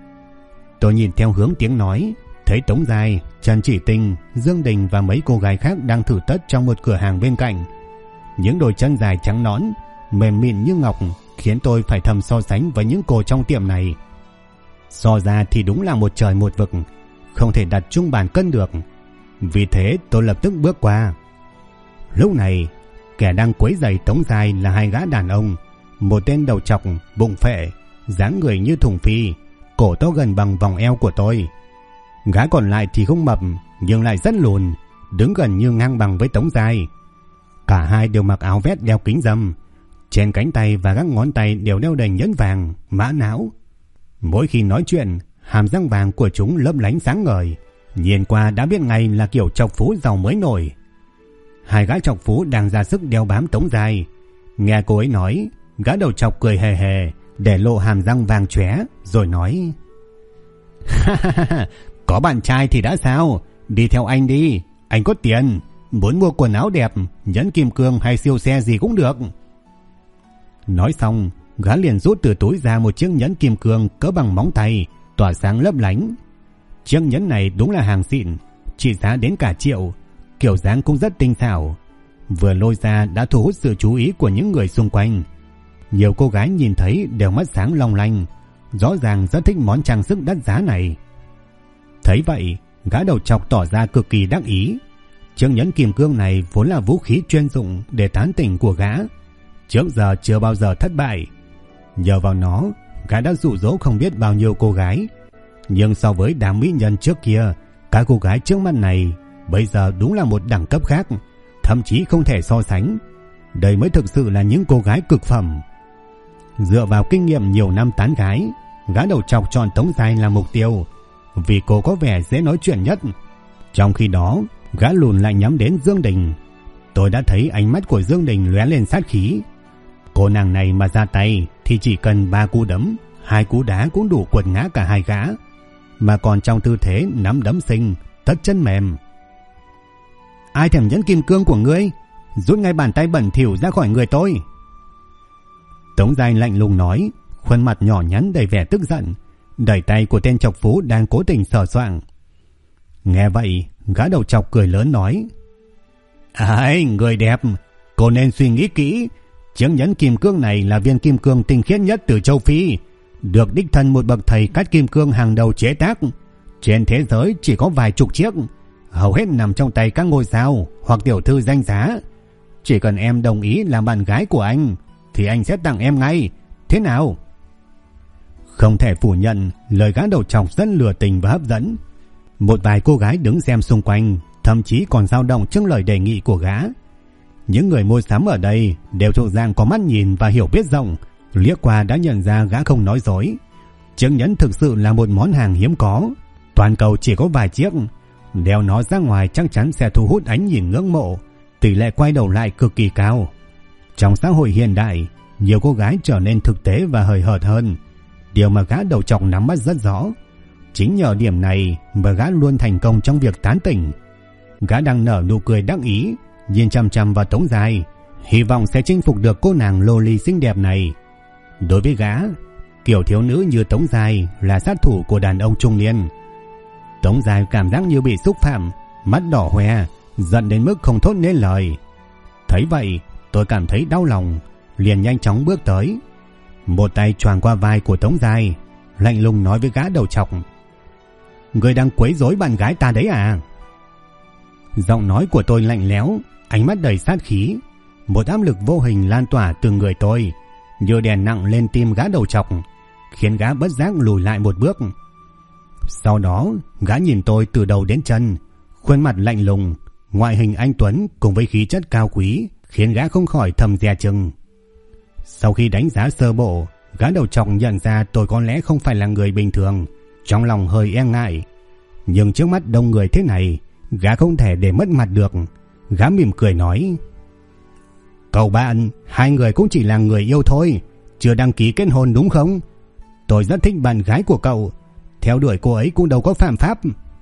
Tôi nhìn theo hướng tiếng nói, thấy Tống Giai, Trần Chỉ Tình, Dương Đình và mấy cô gái khác đang thử tất trong một cửa hàng bên cạnh. Những đôi chân dài trắng nõn, mềm mịn như ngọc, khiến tôi phải thầm so sánh với những cô trong tiệm này. So ra thì đúng là một trời một vực, không thể đặt chung bàn cân được. Vì thế tôi lập tức bước qua. Lúc này, kẻ đang quấy rầy Tống Giai là 2 gã đàn ông, một tên đầu trọc, bụng phệ, dáng người như thùng phi, cổ to gần bằng vòng eo của tôi. Gã còn lại thì không mập nhưng lại rất lùn, đứng gần như ngang bằng với Tống Giai. Cả hai đều mặc áo vest đeo kính râm, trên cánh tay và các ngón tay đều đeo đầy nhẫn vàng, mã não. Mỗi khi nói chuyện, hàm răng vàng của chúng lấp lánh sáng ngời, nhìn qua đã biết ngay là kiểu trọc phú giàu mới nổi. 2 gã trọc phú đang ra sức đeo bám Tống Giai. Nghe cô ấy nói, gã đầu trọc cười hề hề, để lộ hàm răng vàng chóe, rồi nói: có bạn trai thì đã sao, đi theo anh đi, anh có tiền, muốn mua quần áo đẹp, nhẫn kim cương hay siêu xe gì cũng được. Nói xong, gã liền rút từ túi ra một chiếc nhẫn kim cương cỡ bằng móng tay, tỏa sáng lấp lánh. Chiếc nhẫn này đúng là hàng xịn, trị giá đến cả triệu, kiểu dáng cũng rất tinh xảo. Vừa lôi ra đã thu hút sự chú ý của những người xung quanh. Nhiều cô gái nhìn thấy đều mắt sáng long lanh, rõ ràng rất thích món trang sức đắt giá này. Thấy vậy, gã đầu trọc tỏ ra cực kỳ đắc ý. Chiếc nhẫn kim cương này vốn là vũ khí chuyên dụng để tán tỉnh của gã, trước giờ chưa bao giờ thất bại. Nhờ vào nó, gã đã dụ dỗ không biết bao nhiêu cô gái. Nhưng so với đám mỹ nhân trước kia, các cô gái trước mắt này bây giờ đúng là một đẳng cấp khác, thậm chí không thể so sánh. Đây mới thực sự là những cô gái cực phẩm. Dựa vào kinh nghiệm nhiều năm tán gái, gã đầu trọc chọn Tống Giai là mục tiêu, vì cô có vẻ dễ nói chuyện nhất. Trong khi đó, gã lùn lại nhắm đến Dương Đình. Tôi đã thấy ánh mắt của Dương Đình lóe lên sát khí. Cô nàng này mà ra tay thì chỉ cần 3 cú đấm, 2 cú đá cũng đủ quật ngã cả 2 gã, mà còn trong tư thế nắm đấm sinh, tất chân mềm. Ai thèm nhẫn kim cương của ngươi, rút ngay bàn tay bẩn thỉu ra khỏi người tôi. Tống Giai lạnh lùng nói, khuôn mặt nhỏ nhắn đầy vẻ tức giận, đẩy tay của tên trọc phú đang cố tình sờ soạng. Nghe vậy, gã đầu trọc cười lớn nói: Ai, người đẹp, cô nên suy nghĩ kỹ. Chiếc nhẫn kim cương này là viên kim cương tinh khiết nhất từ châu Phi, được đích thân một bậc thầy cắt kim cương hàng đầu chế tác. Trên thế giới chỉ có vài chục chiếc, hầu hết nằm trong tay các ngôi sao hoặc tiểu thư danh giá. Chỉ cần em đồng ý làm bạn gái của anh thì anh sẽ tặng em ngay, thế nào? Không thể phủ nhận, lời gã đầu trọc rất lừa tình và hấp dẫn. Một vài cô gái đứng xem xung quanh, thậm chí còn dao động trước lời đề nghị của gã. Những người mua sắm ở đây đều thuộc dạng có mắt nhìn và hiểu biết rộng, liếc qua đã nhận ra gã không nói dối. Chiếc nhẫn thực sự là một món hàng hiếm có, toàn cầu chỉ có vài chiếc, đeo nó ra ngoài chắc chắn sẽ thu hút ánh nhìn ngưỡng mộ, tỷ lệ quay đầu lại cực kỳ cao. Trong xã hội hiện đại, nhiều cô gái trở nên thực tế và hời hợt hơn, điều mà gã đầu trọc nắm bắt rất rõ. Chính nhờ điểm này mà gã luôn thành công trong việc tán tỉnh. Gã đang nở nụ cười đắc ý, nhìn chăm chăm vào Tống Giai, hy vọng sẽ chinh phục được cô nàng loli xinh đẹp này. Đối với gã, kiểu thiếu nữ như Tống Giai là sát thủ của đàn ông trung niên. Tống Giai cảm giác như bị xúc phạm, mắt đỏ hoe, giận đến mức không thốt nên lời. Thấy vậy, tôi cảm thấy đau lòng, liền nhanh chóng bước tới. Một tay choàng qua vai của Tống Giai, lạnh lùng nói với gã đầu trọc: "Ngươi đang quấy rối bạn gái ta đấy à?" Giọng nói của tôi lạnh lẽo, ánh mắt đầy sát khí. Một áp lực vô hình lan tỏa từ người tôi, như đè nặng lên tim gã đầu trọc, khiến gã bất giác lùi lại một bước. Sau đó, gã nhìn tôi từ đầu đến chân, khuôn mặt lạnh lùng, ngoại hình anh tuấn cùng với khí chất cao quý, khiến gã không khỏi thầm dè chừng. Sau khi đánh giá sơ bộ, gã đầu trọc nhận ra tôi có lẽ không phải là người bình thường, trong lòng hơi e ngại. Nhưng trước mắt đông người thế này, gã không thể để mất mặt được. Gã mỉm cười nói: "Cậu bạn, hai người cũng chỉ là người yêu thôi, chưa đăng ký kết hôn đúng không? Tôi rất thích bạn gái của cậu, theo đuổi cô ấy cũng đâu có phạm pháp."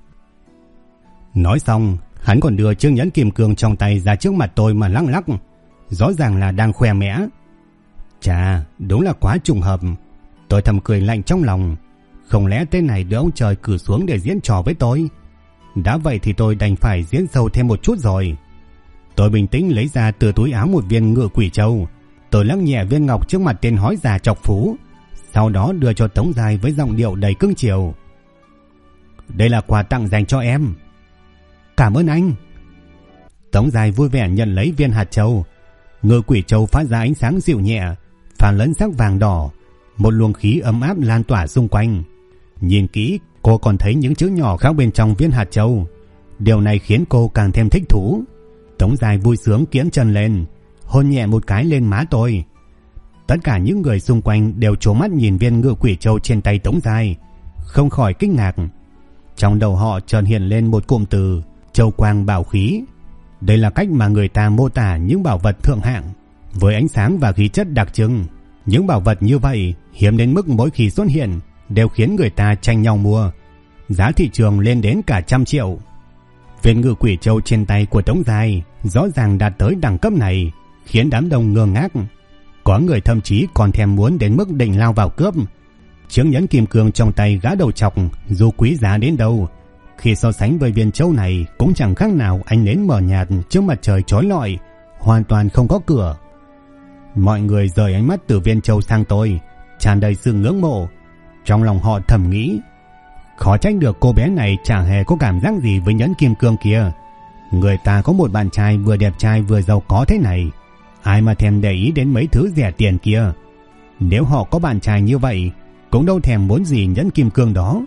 Nói xong, hắn còn đưa chiếc nhẫn kim cương trong tay ra trước mặt tôi mà lắc lắc, rõ ràng là đang khoe mẽ. Chà, đúng là quá trùng hợp. Tôi thầm cười lạnh trong lòng, không lẽ tên này được ông trời cử xuống để diễn trò với tôi? Đã vậy thì tôi đành phải diễn sâu thêm một chút rồi. Tôi bình tĩnh lấy ra từ túi áo một viên ngự quỷ châu. Tôi lắc nhẹ viên ngọc trước mặt tên hói già chọc phú, sau đó đưa cho Tống Giai với giọng điệu đầy cưng chiều: "Đây là quà tặng dành cho em." "Cảm ơn anh." Tống Giai vui vẻ nhận lấy viên hạt châu. Ngự quỷ châu phát ra ánh sáng dịu nhẹ, pha lẫn sắc vàng đỏ, một luồng khí ấm áp lan tỏa xung quanh. Nhìn kỹ, cô còn thấy những chữ nhỏ khác bên trong viên hạt châu. Điều này khiến cô càng thêm thích thú. Tống Giai vui sướng kiễng chân lên, hôn nhẹ một cái lên má tôi. Tất cả những người xung quanh đều trố mắt nhìn viên ngự quỷ châu trên tay Tống Giai, không khỏi kinh ngạc. Trong đầu họ chợt hiện lên một cụm từ: châu quang bảo khí. Đây là cách mà người ta mô tả những bảo vật thượng hạng, với ánh sáng và khí chất đặc trưng. Những bảo vật như vậy hiếm đến mức mỗi khi xuất hiện đều khiến người ta tranh nhau mua, giá thị trường lên đến cả 100 triệu. Viên ngự quỷ châu trên tay của Tống Giai rõ ràng đạt tới đẳng cấp này, khiến đám đông ngơ ngác. Có người thậm chí còn thèm muốn đến mức định lao vào cướp. Chiếc nhẫn kim cương trong tay gã đầu trọc dù quý giá đến đâu, khi so sánh với viên châu này cũng chẳng khác nào ánh nến mờ nhạt trước mặt trời chói lọi, hoàn toàn không có cửa. Mọi người rời ánh mắt từ viên châu sang tôi, tràn đầy sự ngưỡng mộ. Trong lòng họ thầm nghĩ, khó trách được cô bé này chẳng hề có cảm giác gì với nhẫn kim cương kia. Người ta có một bạn trai vừa đẹp trai vừa giàu có thế này, ai mà thèm để ý đến mấy thứ rẻ tiền kia. Nếu họ có bạn trai như vậy, cũng đâu thèm muốn gì nhẫn kim cương đó.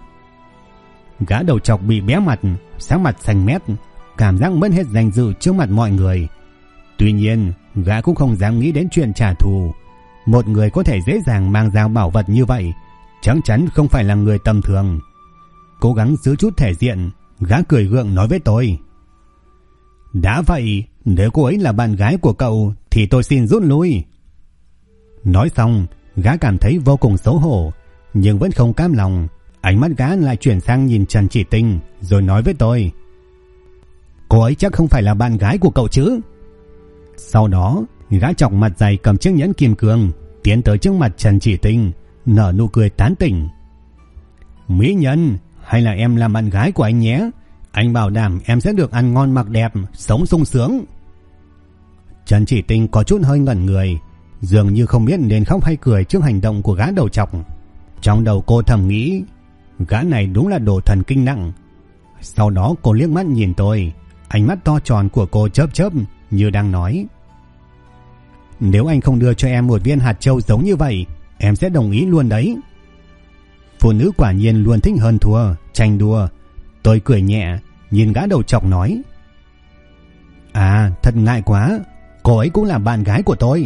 Gã đầu trọc bị bé mặt, sắc mặt xanh mét, cảm giác mất hết danh dự trước mặt mọi người. Tuy nhiên, gã cũng không dám nghĩ đến chuyện trả thù. Một người có thể dễ dàng mang dao bảo vật như vậy, chắc chắn không phải là người tầm thường. Cố gắng giữ chút thể diện, gã cười gượng nói với tôi: "Đã vậy, nếu cô ấy là bạn gái của cậu thì tôi xin rút lui." Nói xong, gã cảm thấy vô cùng xấu hổ, nhưng vẫn không cam lòng. Ánh mắt gã lại chuyển sang nhìn Trần Chỉ Tinh, rồi nói với tôi: "Cô ấy chắc không phải là bạn gái của cậu chứ?" Sau đó, gã chọc mặt dày cầm chiếc nhẫn kim cương, tiến tới trước mặt Trần Chỉ Tinh, nở nụ cười tán tỉnh: "Mỹ nhân, hay là em làm bạn gái của anh nhé. Anh bảo đảm em sẽ được ăn ngon mặc đẹp, sống sung sướng." Trần Chỉ Tinh có chút hơi ngẩn người, dường như không biết nên khóc hay cười trước hành động của gã đầu trọc. Trong đầu cô thầm nghĩ, gã này đúng là đồ thần kinh nặng. Sau đó cô liếc mắt nhìn tôi, ánh mắt to tròn của cô chớp chớp như đang nói: "Nếu anh không đưa cho em một viên hạt châu giống như vậy em sẽ đồng ý luôn đấy. Phụ nữ quả nhiên luôn thích hơn thua, tranh đua. Tôi cười nhẹ, nhìn gã đầu trọc nói: À, thật ngại quá, cô ấy cũng là bạn gái của tôi.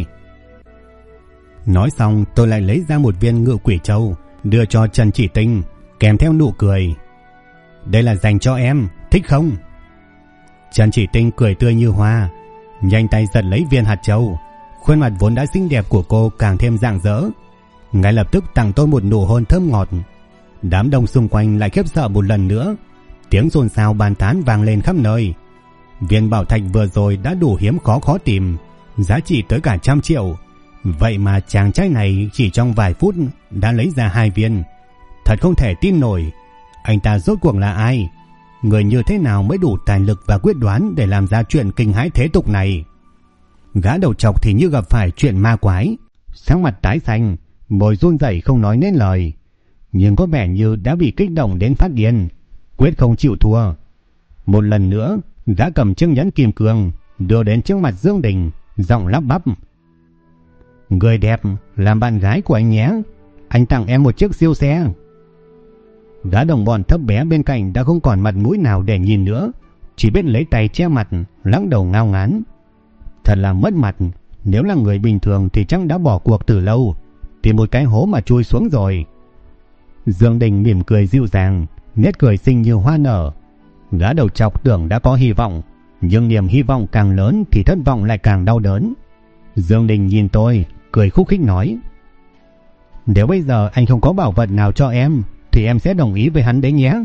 Nói xong tôi lại lấy ra một viên ngự quỷ châu, đưa cho Trần Chỉ Tinh, kèm theo nụ cười: Đây là dành cho em, thích không? Trần Chỉ Tinh cười tươi như hoa, nhanh tay giật lấy viên hạt châu. Khuôn mặt vốn đã xinh đẹp của cô càng thêm rạng rỡ, ngay lập tức tặng tôi một nụ hôn thơm ngọt. Đám đông xung quanh lại khiếp sợ một lần nữa, tiếng xôn xao bàn tán vang lên khắp nơi. Viên bảo thạch vừa rồi đã đủ hiếm khó tìm, giá trị tới cả 100 triệu. Vậy mà chàng trai này chỉ trong vài phút đã lấy ra 2 viên. Thật không thể tin nổi. Anh ta rốt cuộc là ai? Người như thế nào mới đủ tài lực và quyết đoán để làm ra chuyện kinh hãi thế tục này? Gã đầu trọc thì như gặp phải chuyện ma quái, sắc mặt tái xanh, môi run rẩy không nói nên lời, nhưng có vẻ như đã bị kích động đến phát điên, quyết không chịu thua. Một lần nữa, gã cầm chiếc nhẫn kim cương đưa đến trước mặt Dương Đình, giọng lắp bắp: Người đẹp, làm bạn gái của anh nhé, anh tặng em một chiếc siêu xe. Gã đồng bọn thấp bé bên cạnh đã không còn mặt mũi nào để nhìn nữa, chỉ biết lấy tay che mặt, lắc đầu ngao ngán. Thật là mất mặt, nếu là người bình thường thì chắc đã bỏ cuộc từ lâu, tìm một cái hố mà chui xuống rồi. Dương Đình mỉm cười dịu dàng, nét cười xinh như hoa nở. Gã đầu trọc tưởng đã có hy vọng, nhưng niềm hy vọng càng lớn thì thất vọng lại càng đau đớn. Dương Đình nhìn tôi, cười khúc khích nói: Nếu bây giờ anh không có bảo vật nào cho em thì em sẽ đồng ý với hắn đấy nhé.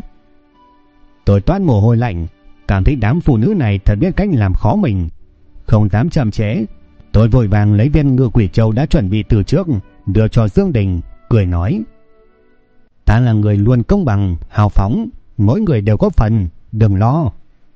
Tôi toát mồ hôi lạnh, cảm thấy đám phụ nữ này thật biết cách làm khó mình. Không dám chậm trễ, tôi vội vàng lấy viên ngự quỷ châu đã chuẩn bị từ trước, đưa cho Dương Đình, cười nói: Ta là người luôn công bằng, hào phóng, mỗi người đều có phần, đừng lo.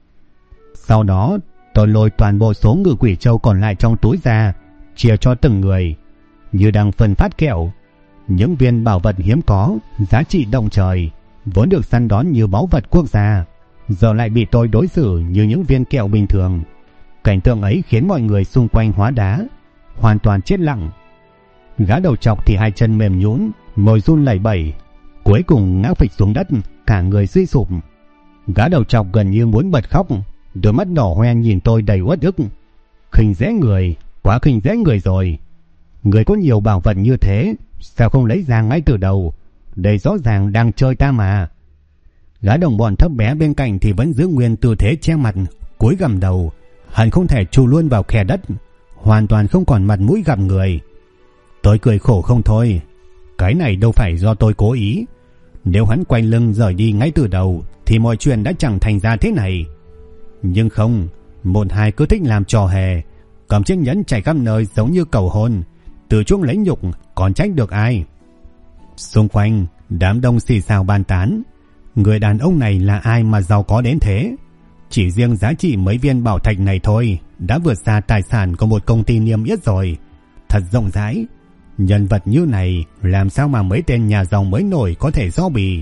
Sau đó tôi lôi toàn bộ số ngự quỷ châu còn lại trong túi ra, chia cho từng người, như đang phân phát kẹo. Những viên bảo vật hiếm có, giá trị động trời, vốn được săn đón như báu vật quốc gia, giờ lại bị tôi đối xử như những viên kẹo bình thường. Cảnh tượng ấy khiến mọi người xung quanh hóa đá, hoàn toàn chết lặng. Gã đầu trọc thì hai chân mềm nhũn, môi run lẩy bẩy, cuối cùng ngã phịch xuống đất, cả người suy sụp. Gã đầu trọc gần như muốn bật khóc, đôi mắt đỏ hoe nhìn tôi đầy uất ức. Khinh dễ người, quá khinh dễ người rồi. Người có nhiều bảo vật như thế, sao không lấy ra ngay từ đầu? Đây rõ ràng đang chơi ta mà. Gã đồng bọn thấp bé bên cạnh thì vẫn giữ nguyên tư thế che mặt, cúi gằm đầu, hẳn không thể chui luôn vào khe đất, hoàn toàn không còn mặt mũi gặp người. Tôi cười khổ không thôi. Cái này đâu phải do tôi cố ý. Nếu hắn quay lưng rời đi ngay từ đầu thì mọi chuyện đã chẳng thành ra thế này. Nhưng không, một hai cứ thích làm trò hề, cầm chiếc nhẫn chạy khắp nơi giống như cầu hôn, từ chuốc lấy nhục, còn trách được ai? Xung quanh đám đông xì xào bàn tán, người đàn ông này là ai mà giàu có đến thế? Chỉ riêng giá trị mấy viên bảo thạch này thôi đã vượt xa tài sản của một công ty niêm yết rồi. Thật rộng rãi. Nhân vật như này làm sao mà mấy tên nhà giàu mới nổi có thể so bì?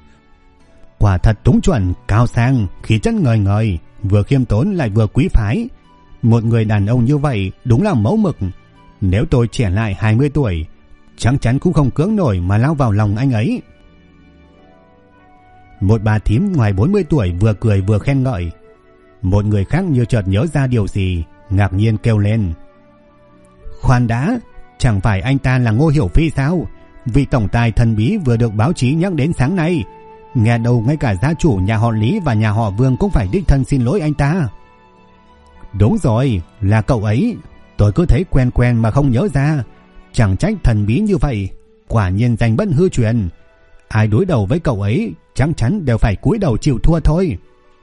Quả thật túng chuẩn, cao sang, khí chất ngời ngời, vừa khiêm tốn lại vừa quý phái. Một người đàn ông như vậy đúng là mẫu mực. Nếu tôi trẻ lại 20 tuổi, chắc chắn cũng không cưỡng nổi mà lao vào lòng anh ấy. Một bà thím ngoài 40 tuổi vừa cười vừa khen ngợi. Một người khác như chợt nhớ ra điều gì, ngạc nhiên kêu lên: Khoan đã, chẳng phải anh ta là Ngô Hiểu Phi sao? Vị tổng tài thần bí vừa được báo chí nhắc đến sáng nay. Nghe đâu ngay cả gia chủ nhà họ Lý và nhà họ Vương cũng phải đích thân xin lỗi anh ta. Đúng rồi, là cậu ấy. Tôi cứ thấy quen quen mà không nhớ ra. Chẳng trách thần bí như vậy, quả nhiên danh bất hư truyền. Ai đối đầu với cậu ấy chắc chắn đều phải cúi đầu chịu thua thôi.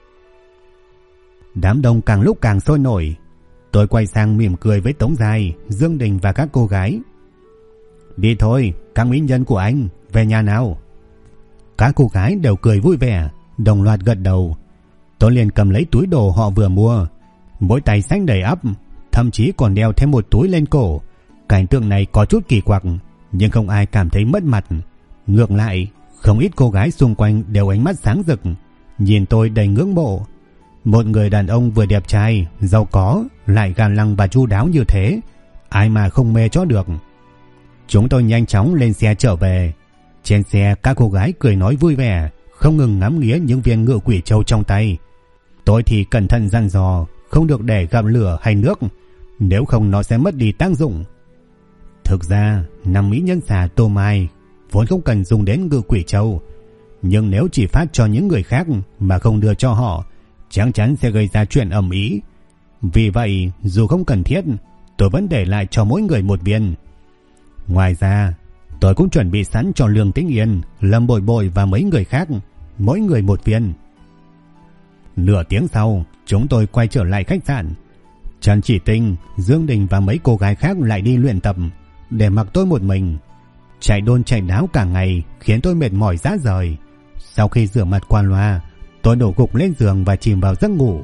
Đám đông càng lúc càng sôi nổi. Tôi quay sang mỉm cười với Tống Giai, Dương Đình và các cô gái. Đi thôi, các mỹ nhân của anh, về nhà nào. Các cô gái đều cười vui vẻ, đồng loạt gật đầu. Tôi liền cầm lấy túi đồ họ vừa mua, mỗi tay xách đầy ắp, thậm chí còn đeo thêm một túi lên cổ. Cảnh tượng này có chút kỳ quặc, nhưng không ai cảm thấy mất mặt. Ngược lại, không ít cô gái xung quanh đều ánh mắt sáng rực, nhìn tôi đầy ngưỡng mộ. Một người đàn ông vừa đẹp trai, giàu có, lại ga lăng và chu đáo như thế, ai mà không mê cho được. Chúng tôi nhanh chóng lên xe trở về. Trên xe các cô gái cười nói vui vẻ, không ngừng ngắm nghía những viên ngự quỷ châu trong tay. Tôi thì cẩn thận dặn dò không được để gặp lửa hay nước, nếu không nó sẽ mất đi tác dụng. Thực ra năm mỹ nhân xà Tô Mai vốn không cần dùng đến ngự quỷ châu, nhưng nếu chỉ phát cho những người khác mà không đưa cho họ, chắc chắn sẽ gây ra chuyện ầm ĩ. Vì vậy dù không cần thiết, tôi vẫn để lại cho mỗi người một viên. Ngoài ra tôi cũng chuẩn bị sẵn cho Lương Tĩnh Yên, Lâm Bội Bội và mấy người khác, mỗi người một viên. Nửa tiếng sau, chúng tôi quay trở lại khách sạn. Trần Chỉ Tinh, Dương Đình và mấy cô gái khác lại đi luyện tập, để mặc tôi một mình. Chạy đôn chạy đáo cả ngày khiến tôi mệt mỏi rã rời. Sau khi rửa mặt qua loa, tôi đổ gục lên giường và chìm vào giấc ngủ.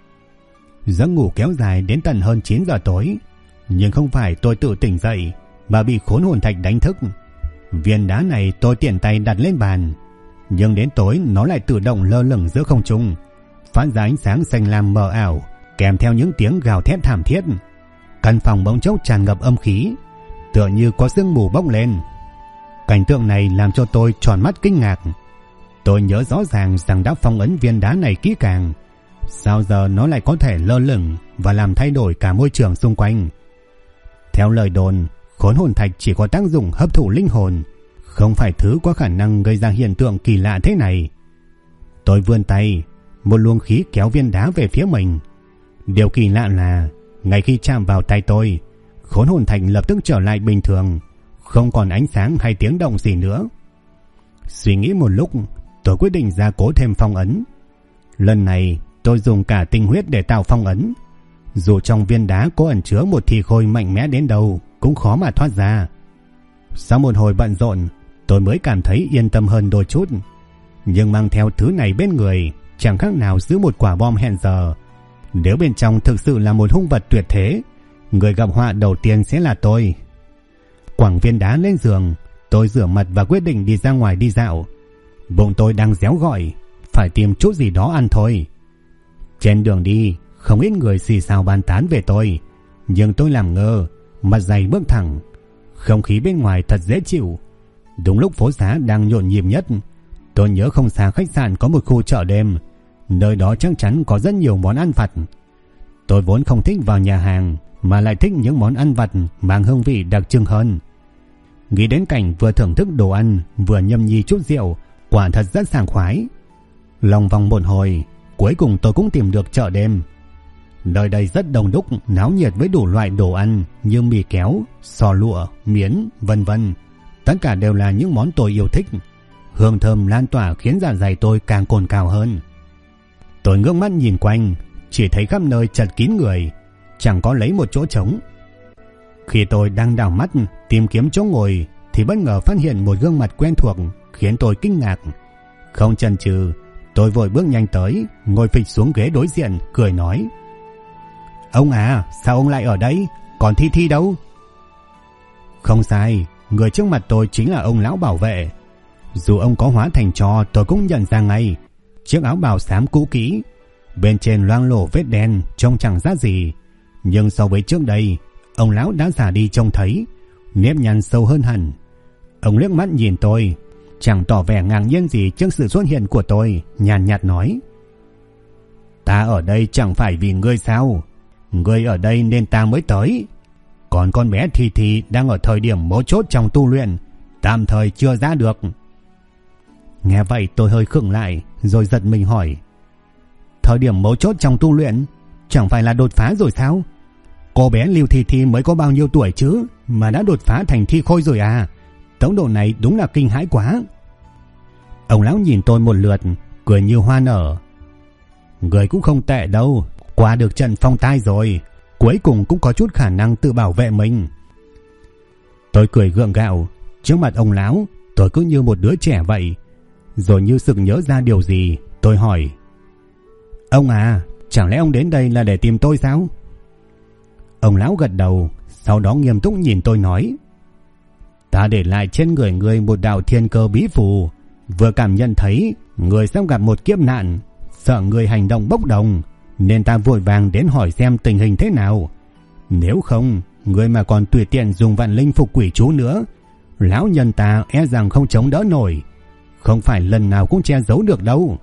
Giấc ngủ kéo dài đến tận hơn 9 giờ tối, nhưng không phải tôi tự tỉnh dậy mà bị khốn hồn thạch đánh thức. Viên đá này tôi tiện tay đặt lên bàn, nhưng đến tối nó lại tự động lơ lửng giữa không trung, phát ra ánh sáng xanh lam mờ ảo, kèm theo những tiếng gào thét thảm thiết. Căn phòng bỗng chốc tràn ngập âm khí, tựa như có sương mù bốc lên. Cảnh tượng này làm cho tôi tròn mắt kinh ngạc. Tôi nhớ rõ ràng rằng đã phong ấn viên đá này kỹ càng, sao giờ nó lại có thể lơ lửng và làm thay đổi cả môi trường xung quanh. Theo lời đồn, khốn hồn thạch chỉ có tác dụng hấp thụ linh hồn, không phải thứ có khả năng gây ra hiện tượng kỳ lạ thế này. Tôi vươn tay, một luồng khí kéo viên đá về phía mình. Điều kỳ lạ là ngay khi chạm vào tay tôi, khốn hồn thạch lập tức trở lại bình thường, không còn ánh sáng hay tiếng động gì nữa. Suy nghĩ một lúc, tôi quyết định gia cố thêm phong ấn. Lần này tôi dùng cả tinh huyết để tạo phong ấn. Dù trong viên đá có ẩn chứa một thi khôi mạnh mẽ đến đâu cũng khó mà thoát ra. Sau một hồi bận rộn, tôi mới cảm thấy yên tâm hơn đôi chút. Nhưng mang theo thứ này bên người chẳng khác nào giữ một quả bom hẹn giờ. Nếu bên trong thực sự là một hung vật tuyệt thế, người gặp họa đầu tiên sẽ là tôi. Quẳng viên đá lên giường, tôi rửa mặt và quyết định đi ra ngoài đi dạo. Bụng tôi đang réo gọi, phải tìm chút gì đó ăn thôi. Trên đường đi, không ít người xì xào bàn tán về tôi, nhưng tôi làm ngơ, mặt dày bước thẳng. Không khí bên ngoài thật dễ chịu. Đúng lúc phố xá đang nhộn nhịp nhất, tôi nhớ không xa khách sạn có một khu chợ đêm, nơi đó chắc chắn có rất nhiều món ăn vặt. Tôi vốn không thích vào nhà hàng, mà lại thích những món ăn vặt mang hương vị đặc trưng hơn. Nghĩ đến cảnh vừa thưởng thức đồ ăn vừa nhâm nhi chút rượu, quả thật rất sảng khoái. Lòng vòng một hồi, cuối cùng tôi cũng tìm được chợ đêm. Nơi đây rất đông đúc, náo nhiệt với đủ loại đồ ăn như mì kéo, sò lụa, miến, vân vân. Tất cả đều là những món tôi yêu thích. Hương thơm lan tỏa khiến dạ dày tôi càng cồn cào hơn. Tôi ngước mắt nhìn quanh, chỉ thấy khắp nơi chật kín người, chẳng có lấy một chỗ trống. Khi tôi đang đảo mắt tìm kiếm chỗ ngồi thì bất ngờ phát hiện một gương mặt quen thuộc khiến tôi kinh ngạc. Không chần chừ, tôi vội bước nhanh tới, ngồi phịch xuống ghế đối diện, cười nói: "Ông à, sao ông lại ở đây? Còn Thi Thi đâu?" Không sai, người trước mặt tôi chính là ông lão bảo vệ. Dù ông có hóa thành tro tôi cũng nhận ra ngay. Chiếc áo bào xám cũ kỹ, bên trên loang lổ vết đen trông chẳng ra gì, nhưng so với trước đây, ông lão đã già đi trông thấy, nếp nhăn sâu hơn hẳn. Ông liếc mắt nhìn tôi, chẳng tỏ vẻ ngạc nhiên gì trước sự xuất hiện của tôi, nhàn nhạt nói: "Ta ở đây chẳng phải vì ngươi sao? Ngươi ở đây nên ta mới tới. Còn con bé Thi Thi đang ở thời điểm mấu chốt trong tu luyện, tạm thời chưa ra được." Nghe vậy tôi hơi khựng lại, rồi giật mình hỏi: "Thời điểm mấu chốt trong tu luyện? Chẳng phải là đột phá rồi sao? Cô bé Lưu Thi Thi mới có bao nhiêu tuổi chứ mà đã đột phá thành thi khôi rồi à? Tốc độ này đúng là kinh hãi quá." Ông lão nhìn tôi một lượt, cười như hoa nở: "Người cũng không tệ đâu, qua được trận phong tai rồi, cuối cùng cũng có chút khả năng tự bảo vệ mình." Tôi cười gượng gạo, trước mặt ông lão tôi cứ như một đứa trẻ vậy. Rồi như sực nhớ ra điều gì, tôi hỏi: "Ông à, chẳng lẽ ông đến đây là để tìm tôi sao?" Ông lão gật đầu, sau đó nghiêm túc nhìn tôi nói: "Ta để lại trên người ngươi một đạo thiên cơ bí phù, vừa cảm nhận thấy người sắp gặp một kiếp nạn, sợ người hành động bốc đồng, nên ta vội vàng đến hỏi xem tình hình thế nào. Nếu không, Người mà còn tùy tiện dùng vạn linh phục quỷ chú nữa, lão nhân ta e rằng không chống đỡ nổi. Không phải lần nào cũng che giấu được đâu.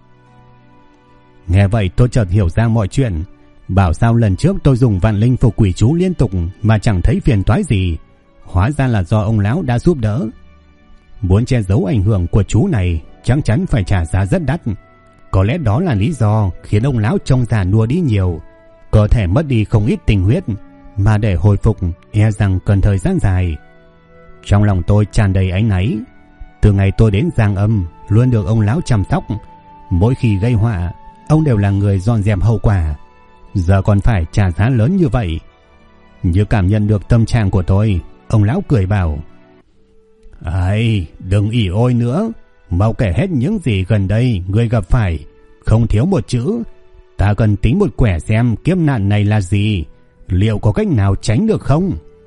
Nghe vậy tôi chợt hiểu ra mọi chuyện. Bảo sao lần trước tôi dùng vạn linh phục quỷ chú liên tục mà chẳng thấy phiền toái gì. Hóa ra là do ông lão đã giúp đỡ. Muốn che giấu ảnh hưởng của chú này chắc chắn phải trả giá rất đắt. Có lẽ đó là lý do khiến ông lão trông già nua đi nhiều, cơ thể mất đi không ít tinh huyết, mà để hồi phục e rằng cần thời gian dài. Trong lòng tôi tràn đầy áy náy. Từ ngày tôi đến Giang Âm luôn được ông lão chăm sóc. Mỗi khi gây họa, ông đều là người dọn dẹp hậu quả. Giờ còn phải trả giá lớn như vậy. Như cảm nhận được tâm trạng của tôi, ông lão cười bảo: "Ai, đừng ỉ ôi nữa, mau kể hết những gì gần đây ngươi gặp phải, không thiếu một chữ. Ta cần tính một quẻ xem kiếp nạn này là gì, liệu có cách nào tránh được không?"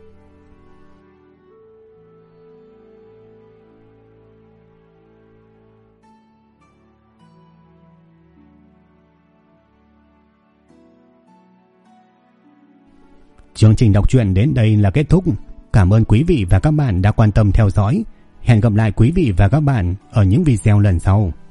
Chương trình đọc truyện đến đây là kết thúc. Cảm ơn quý vị và các bạn đã quan tâm theo dõi. Hẹn gặp lại quý vị và các bạn ở những video lần sau.